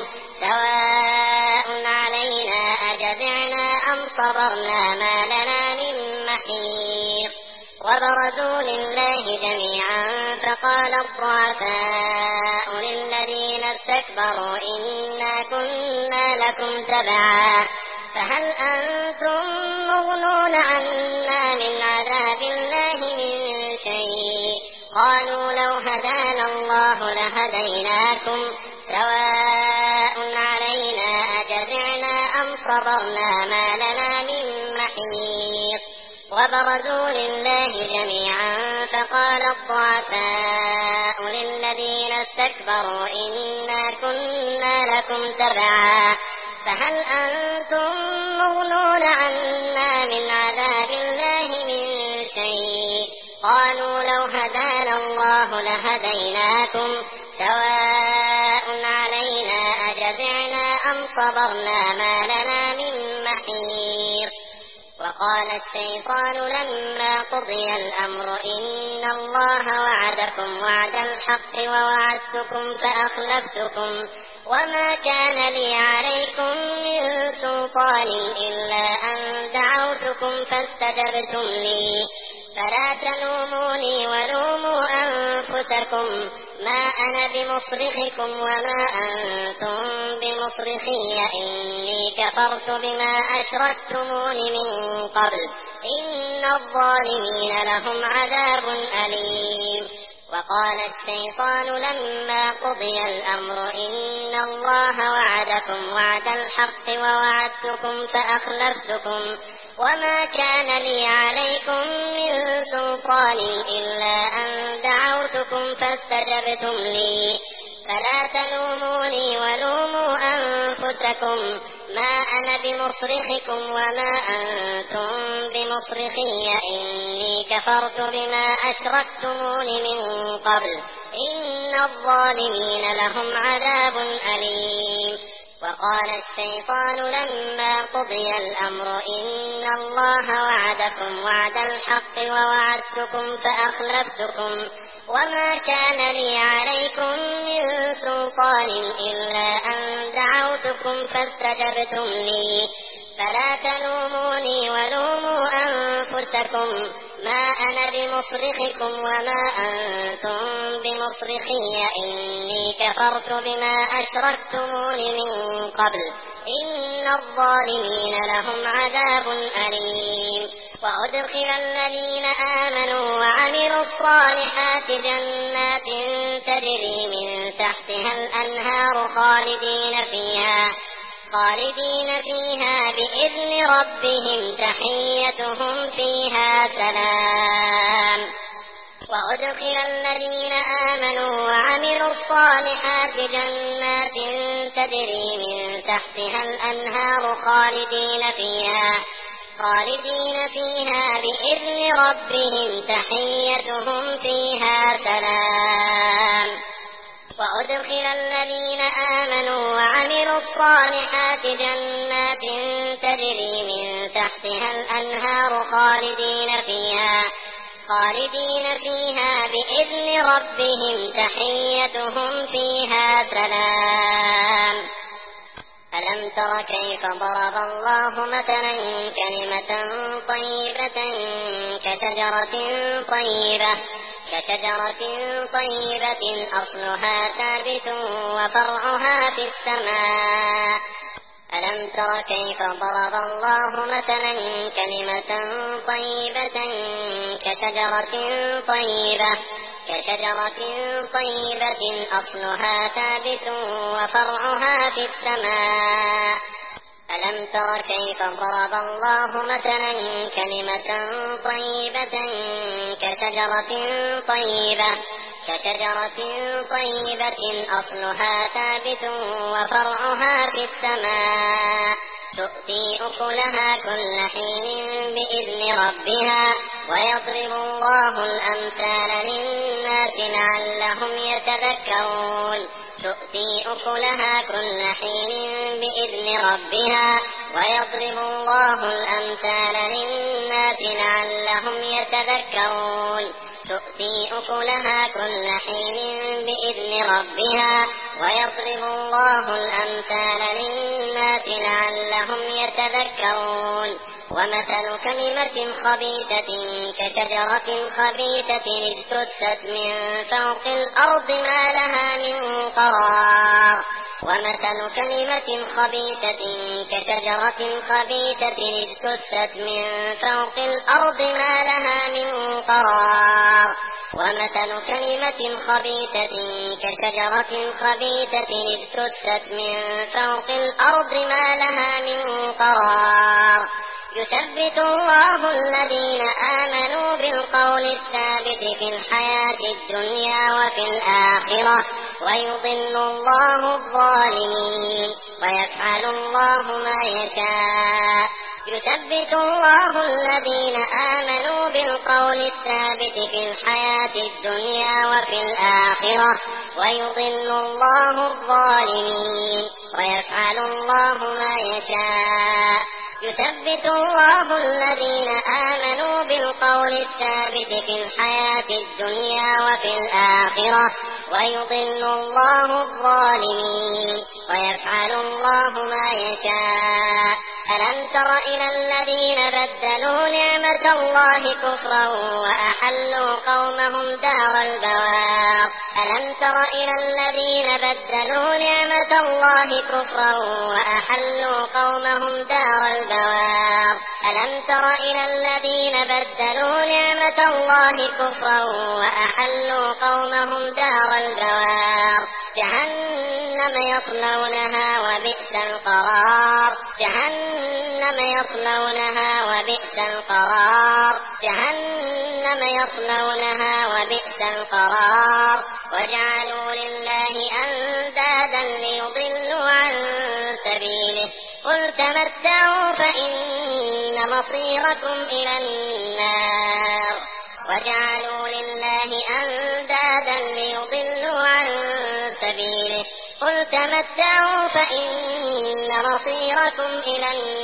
A: سواء علينا أجزعنا أم صبرنا ما لنا من محيص وبرزوا لله جميعا فقال الضعفاء للذين استكبروا إنا كنا لكم تبعا فهل أنتم مغنون عنا من عذاب الله من شيء قالوا لو هدانا الله لهديناكم سواء علينا أجزعنا أم صبرنا ما لنا من محيص وبرزوا لله جميعا فقال الضعفاء للذين استكبروا إنا كنا لكم تبعا فهل أنتم مغنون عنا من عذاب الله من شيء قالوا لو هدانا الله لهديناكم سواء علينا أجزعنا أم صبرنا ما لنا من محيص وقال الشيطان لما قضي الأمر إن الله وعدكم وعد الحق ووعدتكم فأخلفتكم وما كان لي عليكم من سلطان إلا أن دعوتكم فاستجبتم لي فلا تلوموني ولوموا أنفسكم ما أنا بمصرخكم وما أنتم بمصرخي إني كفرت بما أشركتمون من قبل إن الظالمين لهم عذاب أليم وقال الشيطان لما قضي الأمر إن الله وعدكم وعد الحق ووعدتكم فأخلفتكم وما كان لي عليكم من سلطان إلا أن دعوتكم فاستجبتم لي فلا تلوموني ولوموا أنفسكم ما أنا بمصرخكم وما أنتم بمصرخي إني كفرت بما أشركتمون من قبل إن الظالمين لهم عذاب أليم وقال الشيطان لما قضي الأمر إن الله وعدكم وعد الحق ووعدتكم فأخلفتكم وما كان لي عليكم من سلطان إلا أن دعوتكم فاستجبتم لي فلا تلوموني ولوموا أنفسكم ما أنا بمصرخكم وما أنتم بمصرخي إني كفرت بما أشركتمون من قبل إن الظالمين لهم عذاب أليم. وأدخل الذين آمنوا وعملوا الصالحات جنات تجري من تحتها الأنهار خالدين فيها خالدين فيها بإذن ربهم تحيتهم فيها سلام. وأدخل الذين آمنوا وعملوا الصالحات جنات تجري من تحتها الأنهار خالدين فيها خالدين فيها بإذن ربهم تحيتهم فيها سلام. وأدخل الذين آمنوا وعملوا الصالحات جنات تجري من تحتها الأنهار خالدين فيها خالدين فيها بإذن ربهم تحيتهم فيها سلام. ألم تر كيف ضرب الله مثلا كلمة طيبة كشجرة طيبة كشجرة طيبة أصلها ثابت وفرعها في السماء. ألم تر كيف ضرب الله مثلا كلمة طيبة كشجرة طيبة كشجرة طيبة أصلها ثابت وفرعها في السماء. ألم تر كيف ضرب الله مثلا كلمة طيبة كشجرة طيبة كشجرة طيبة أصلها ثابت وفرعها في السماء تؤتي أكلها كل حين بإذن ربها ويضرب الله الأمثال للناس لعلهم يتذكرون تؤتي أكلها كل حين بإذن ربها ويضرب الله الأمثال للناس لعلهم يتذكرون تؤتي أكلها كل حين بإذن ربها ويضرب الله الأمثال للناس لعلهم يتذكرون. ومثل كلمة خبيثة كشجرة خبيثة اجتثت من فوق الأرض ما لها من قرار. ومثل كلمة خبيثة كشجرة خبيثة اجتثت من فوق الأرض ما لها من قرار. ومثل كلمة خبيثة كشجرة خبيثة اجتثت من فوق الأرض ما لها من قرار. يثبت الله الذين آمنوا بالقول الثابت في الحياة الدنيا وفي الآخرة ويضل الله الظالمين ويفعل الله ما يشاء. يثبت الله الذين آمنوا بالقول الثابت في الحياة الدنيا وفي الآخرة ويضل الله الظالمين ويفعل الله ما يشاء. يثبت الله الذين آمنوا بالقول الثابت في الحياة الدنيا وفي الآخرة ويضل الله الظالمين ويفعل الله ما يشاء. ألم تر إلى الذين بدلوا نعمة الله كفرا وأحلوا قومهم دار البوار. ألم تر إلى الذين بدلوا نعمة الله كفرا وأحلوا قومهم دار البوار. ألم تر إلى الذين بدلوا نعمة الله كفرا وأحلوا قومهم دار البوار. جهنم يصلونها وبئس القرار. جهنم يصلونها وبئس القرار. جهنم يصلونها وبئس القرار. وجعلوا لله أندادا ليضلوا عن سبيله قل تمتعوا فإن مصيركم إلى النار. وجعلوا لله أندادا ليضلوا عن سبيله قل تمتعوا فإن مصيركم إلى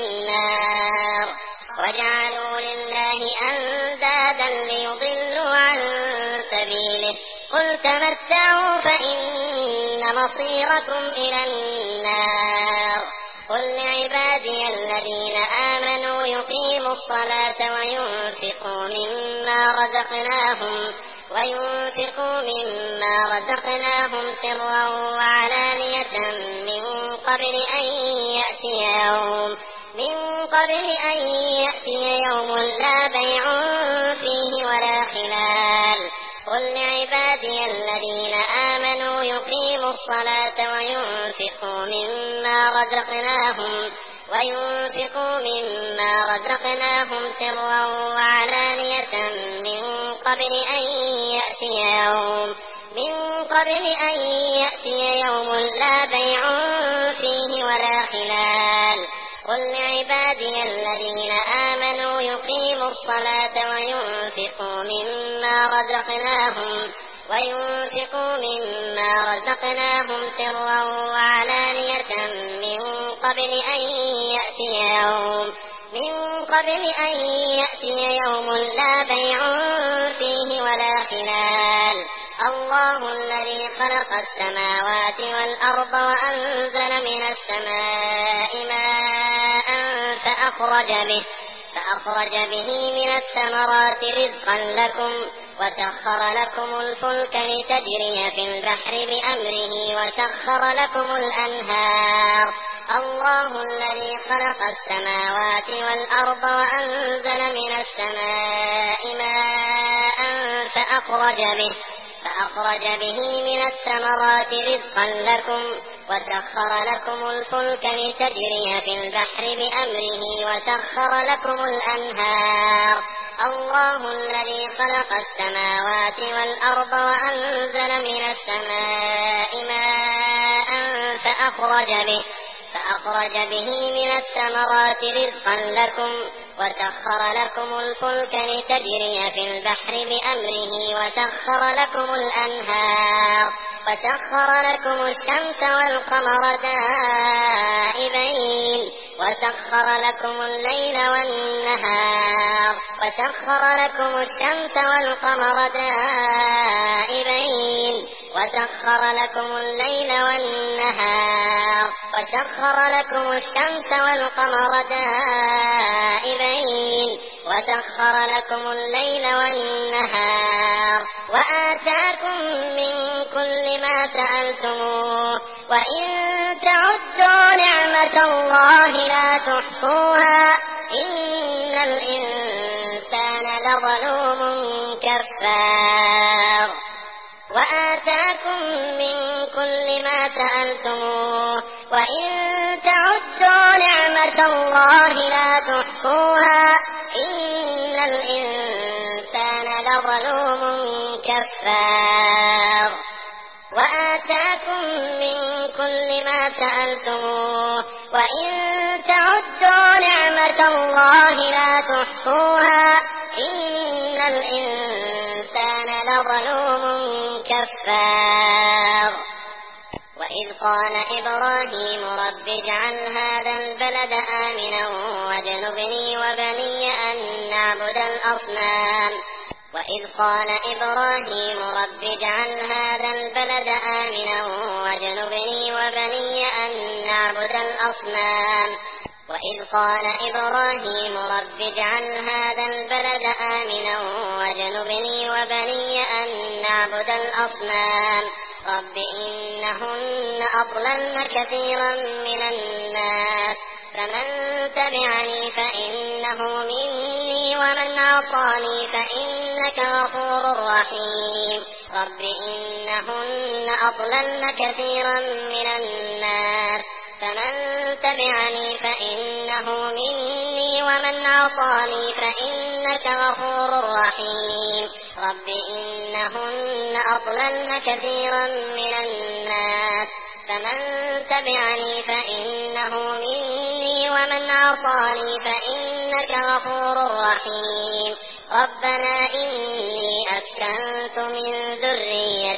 A: النار وجعلوا لله أندادا ليضلوا عن سبيله قل تمتعوا فإن مصيركم إلى النار قل لعبادي الذين آمنوا يقيموا الصلاة وينفقوا مما رزقناهم وينفقوا مما رزقناهم سرا وعلانية من قبل أن يأتي يوم من قبل أن يأتي يوم لا بيع فيه ولا خلال قل لعبادي الذين آمنوا يقيموا الصلاة وينفقوا مما رزقناهم وينفقوا مما رزقناهم سرا وعلانية من قبل أن يأتي يوم من قبل أن يأتي يوم لا بيع فيه ولا خلال قل لعبادي الذين آمنوا يقيموا الصلاة وينفقوا مما رزقناهم وينفقوا مما رزقناهم سرا وعلانية من قبل أن يأتي يوم من قبل أن يأتي يوم لا بيع فيه ولا خلال الله الذي خلق السماوات والأرض وأنزل من السماء ماء فأخرج به فأخرج به من الثمرات رزقا لكم وسخر لكم الفلك لتجري في البحر بأمره وسخر لكم الأنهار الله الذي خلق السماوات والأرض وأنزل من السماء ماء فأخرج به فأخرج به من الثمرات رزقا لكم وسخر لكم الفلك لتجري في البحر بأمره وسخر لكم الأنهار الله الذي خلق السماوات والأرض وأنزل من السماء ماء فأخرج به فأخرج به من الثمرات رزقا لكم وسخر لكم الفلك لتجري في البحر بأمره وسخر لكم الأنهار وسخر لكم الشمس والقمر دائبين وسخر لكم الليل والنهار وسخر لكم الشمس والقمر دائبين وسخر لكم الليل والنهار وسخر لكم الشمس والقمر دائبين وسخر لكم الليل والنهار وآتاكم من كل ما سألتموه وإن تعدوا نعمة الله لا تحصوها إن الإنسان لظلوم كفار وآتاكم من كل ما سألتموه وإن تعدوا نعمة الله لا تحصوها إن الإنسان لظلوم كفار وآتاكم من كل ما سألتموه وإن تعدوا نعمة الله لا تحصوها إن الإنسان لظلوم كفار وإذ قال إبراهيم رب اجعل هذا البلد آمنا واجنبني وبني أن نعبد الأصنام وإذ قال إبراهيم رب اجعل هذا البلد آمنا واجنبني وبني أن نعبد الأصنام وإذ قال إبراهيم رب اجعل هذا البلد آمنا واجنبني وبني أن نعبد الأصنام رب إنهن أضللن كثيرا من الناس فمن تبعني فإنه مني ومن عصاني فإنك غفور رحيم رب إنهن أضللن كثيرا من الناس فمن تبعني فإنه مني ومن عصاني فإنك غفور رحيم رب إنهن أضللن كثيرا من الناس فمن تبعني فإنه مني ومن عصاني فإنك غفور رحيم ربنا إني أسكنت من ذريتي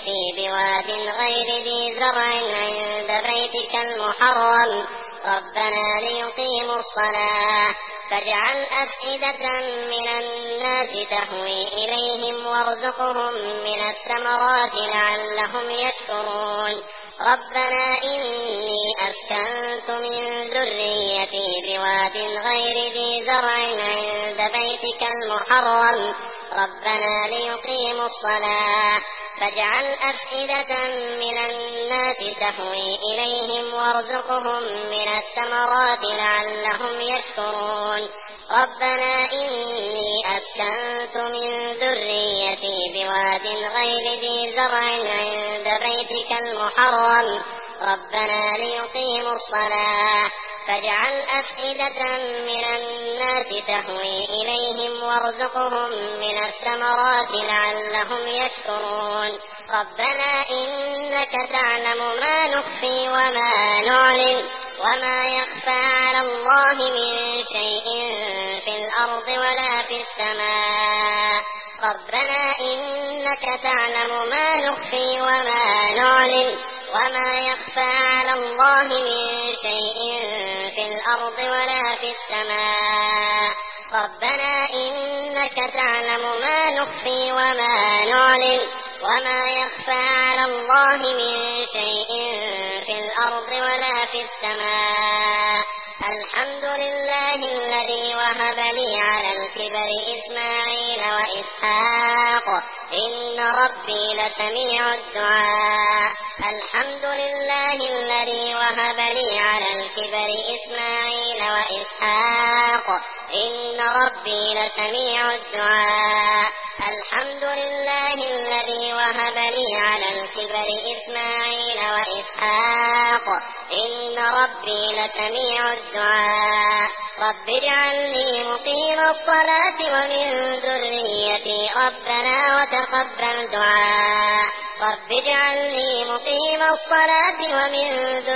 A: بواد غير ذي زرع عند بيتك المحرم ربنا ليقيموا الصلاة فاجعل أفئدة من الناس تهوي إليهم وارزقهم من الثمرات لعلهم يشكرون ربنا إني أسكنت من ذريتي بواد غير ذي زرع عند بيتك المحرم ربنا ليقيموا الصلاة فاجعل أفئدة من الناس تهوي إليهم وارزقهم من الثمرات لعلهم يشكرون ربنا إني أسكنت من ذريتي بواد غير ذي زرع عند بيتك المحرم ربنا ليقيموا الصلاة فاجعل أفئدة من الناس تهوي إليهم وارزقهم من الثمرات لعلهم يشكرون ربنا إنك تعلم ما نخفي وما نعلن وما يخفى على الله من شيء في الأرض ولا في السماء ربنا إنك تعلم ما نخفي وما نعلن وما يخفى على الله من شيء في الأرض ولا في السماء ربنا إنك تعلم ما نخفي وما نعلن وما يخفى على الله من شيء في الأرض ولا في السماء الحمد لله الذي وهب لي على الكبر إسماعيل وإسحاق إن ربي لسميع الدعاء الحمد لله الذي وهب لي على الكبر إسماعيل وإسحاق إن ربي لسميع الدعاء الحمد لله الذي وهب لي على الكبر إسماعيل وإسحاق إن ربي لسميع الدعاء رب اجعلني مقيم الصلاة ومن ذريتي ربنا وتقبل دعاء رب اجعلني مقيم الصلاة ومن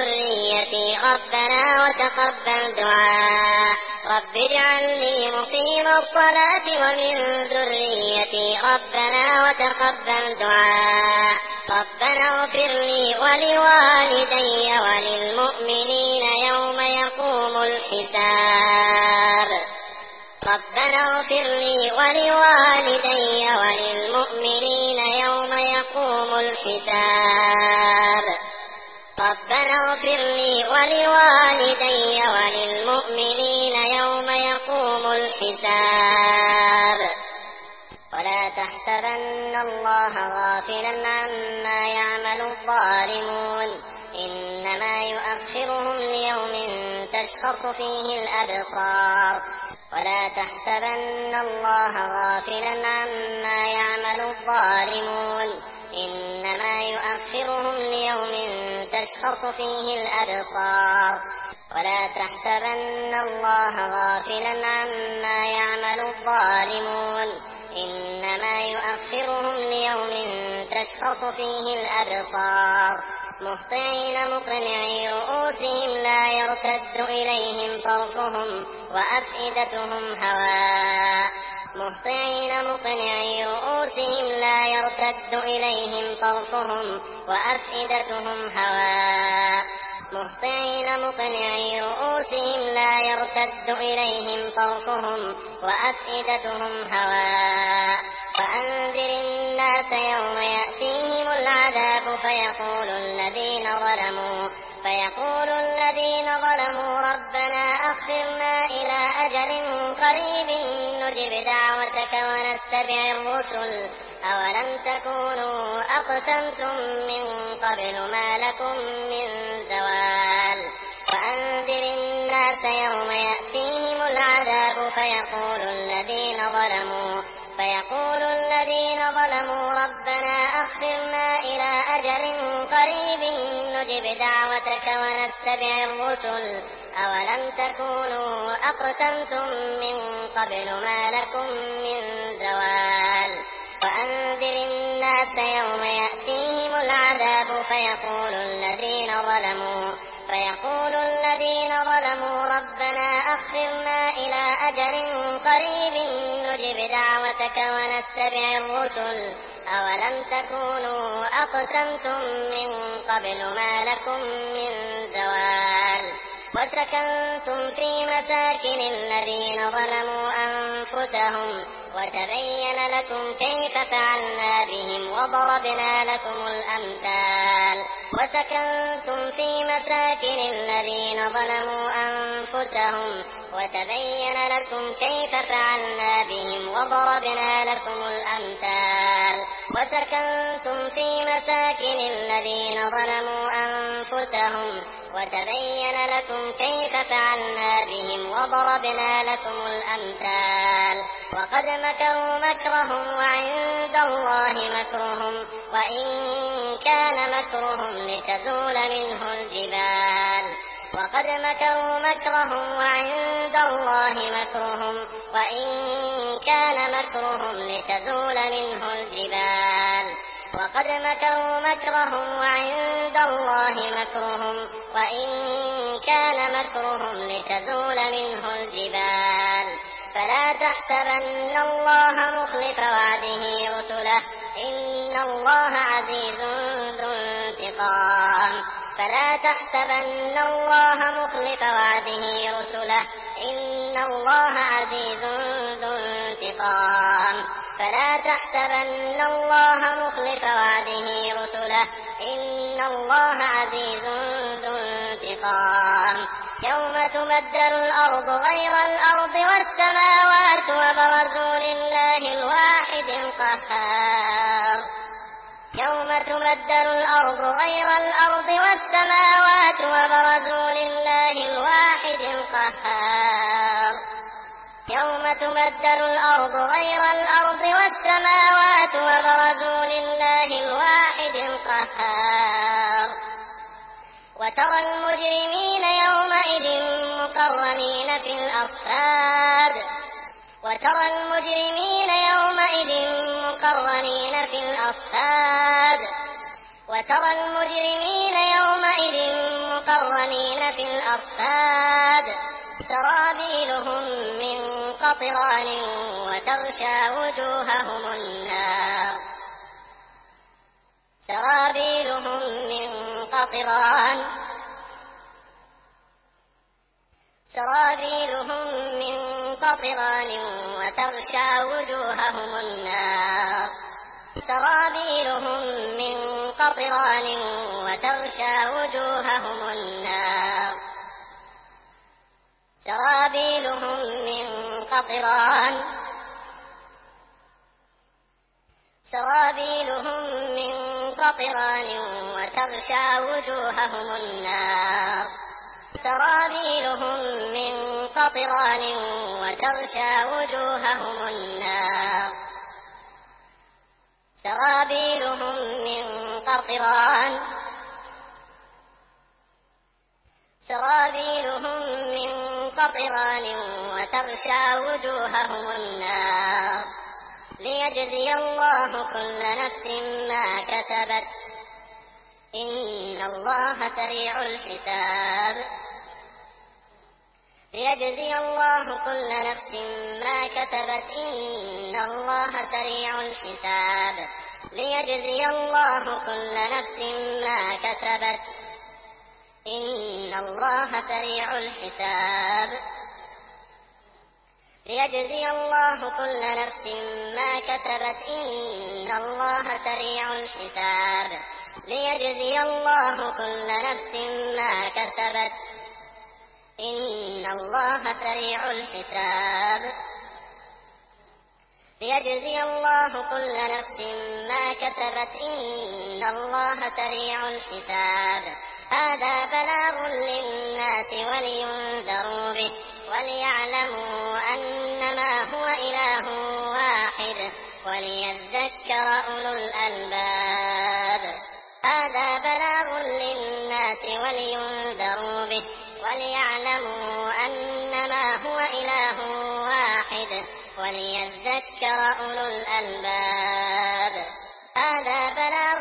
A: ذريتي ربنا وتقبل دعاء رب اجعلني مقيم الصلاة ومن ذريتي ربنا وتقبل دعاء ربنا اغفر لي ولوالدي وللمؤمنين يوم يقوم الحساب ربنا اغفر لي ولوالدي وللمؤمنين يوم يقوم الحساب ربنا اغفر لي ولوالدي وللمؤمنين يوم يقوم الحساب ولا تحسبن الله غافلا عما يعمل الظالمون إنما يؤخرهم ليوم تشخص فيه الأبصار ولا تحسبن الله غافلا عما يعمل الظالمون إنما يؤخرهم ليوم تشخص فيه الأبصار ولا تحسبن الله غافلا عما يعمل الظالمون إنما يؤخرهم ليوم تشخص فيه الأبصار مهطعين مقنعي رؤوسهم لا يرتد إليهم طرفهم وأفئدتهم هواء مهطعين مقنعي رؤوسهم لا يرتد إليهم طرفهم وأفئدتهم هواء مهطعين مقنعي رؤوسهم لا يرتد إليهم طرفهم وأفئدتهم هواء وأنذر الناس يوم يأتيهم العذاب فيقول الذين ظلموا فيقول الذين ظلموا ربنا أخرنا إلى أجل قريب نجب دعوتك ونتبع الرسل أولم تكونوا أقسمتم من قبل ما لكم من زوال وأنذر الناس يوم يأتيهم العذاب فيقول الذين ظلموا فيقول الذين ظلموا ربنا أخرنا إلى أجل قريب نجب دعوتك ونتبع الرسل أولم تكونوا أقسمتم من قبل ما لكم من زوال وأنذر الناس يوم يأتيهم العذاب فيقول الذين ظلموا فيقول الذين ظلموا ربنا أخرنا إلى أجل قريب نجب دعوتك ونتبع الرسل أولم تكونوا أقسمتم من قبل ما لكم من زوال وسكنتم في مساكن الذين ظلموا أنفسهم وتبين لكم كيف فعلنا بهم وضربنا لكم الأمثال وسكنتم في مساكن الذين ظلموا أنفسهم وتبين لكم كيف فعلنا بهم وضربنا لكم الأمثال وسكنتم في مساكن الذين ظلموا أنفسهم وتبين لكم كيف فعلنا بهم وضربنا لكم الأمثال وقد مكروا مكرهم وعند الله مكرهم وإن كان مكرهم لتزول منه الجبال وقد مكروا مكرهم وعند الله مكرهم وإن كان مكرهم لتزول منه الجبال وقد مكروا مكرهم وعند الله مكرهم وإن كان مكرهم لتزول منه الجبال فلا تحسبن الله مخلف وعده رسله إن الله عزيز ذو انتقام فلا تحسبن الله مخلف وعده رسله إن الله عزيز ذو انتقام فلا تحسبن الله مخلف وعده رسله إن الله عزيز ذو انتقام يوم تبدل الأرض غير الأرض والسماوات وبرزوا لله الواحد القهار يوم تبدل الأرض غير الأرض والسماوات وبرزوا لله الواحد القهار يوم تبدل الأرض غير الأرض والسماوات وبرزوا لله الواحد القهار وترى المجرمين يومئذ مقرنين في الأصفاد وترى المجرمين يومئذ مقرنين في الأصفاد وترى المجرمين يومئذ مقرنين في الأصفاد سرابيلهم من قطران وتغشى وجوههم النار سرابيلهم من قطران سرابيلهم من قطران وتغشى وجوههم النار سرابيلهم من قطران وتغشى وجوههم النار سرابيلهم من قطران سرابيلهم من قطران وتغشى وجوههم النار سرابيلهم من قطران وتغشى وجوههم النار سرابيلهم من قطران سرابيلهم من قطران وتغشى وجوههم النار ليجزي الله كل نفس ما كسبت إن الله سريع الحساب ليجزي الله كل نفس ما كسبت إن الله سريع الحساب ليجزي الله كل نفس ما كسبت إن الله سريع الحساب ليجزي الله كل نفس ما كسبت إن الله سريع الحساب ليجزي الله كل نفس ما كسبت إن الله سريع الحساب ليجزي الله كل نفس ما كسبت إن الله سريع الحساب هذا بلاغ للناس ولينذروا به وليعلموا أنما هو إله واحد وليذكر أولو الألباب هذا بلاغ للناس ولينذروا به وليعلموا أنما هو إله واحد وليذكر أولو الألباب هذا بلاغ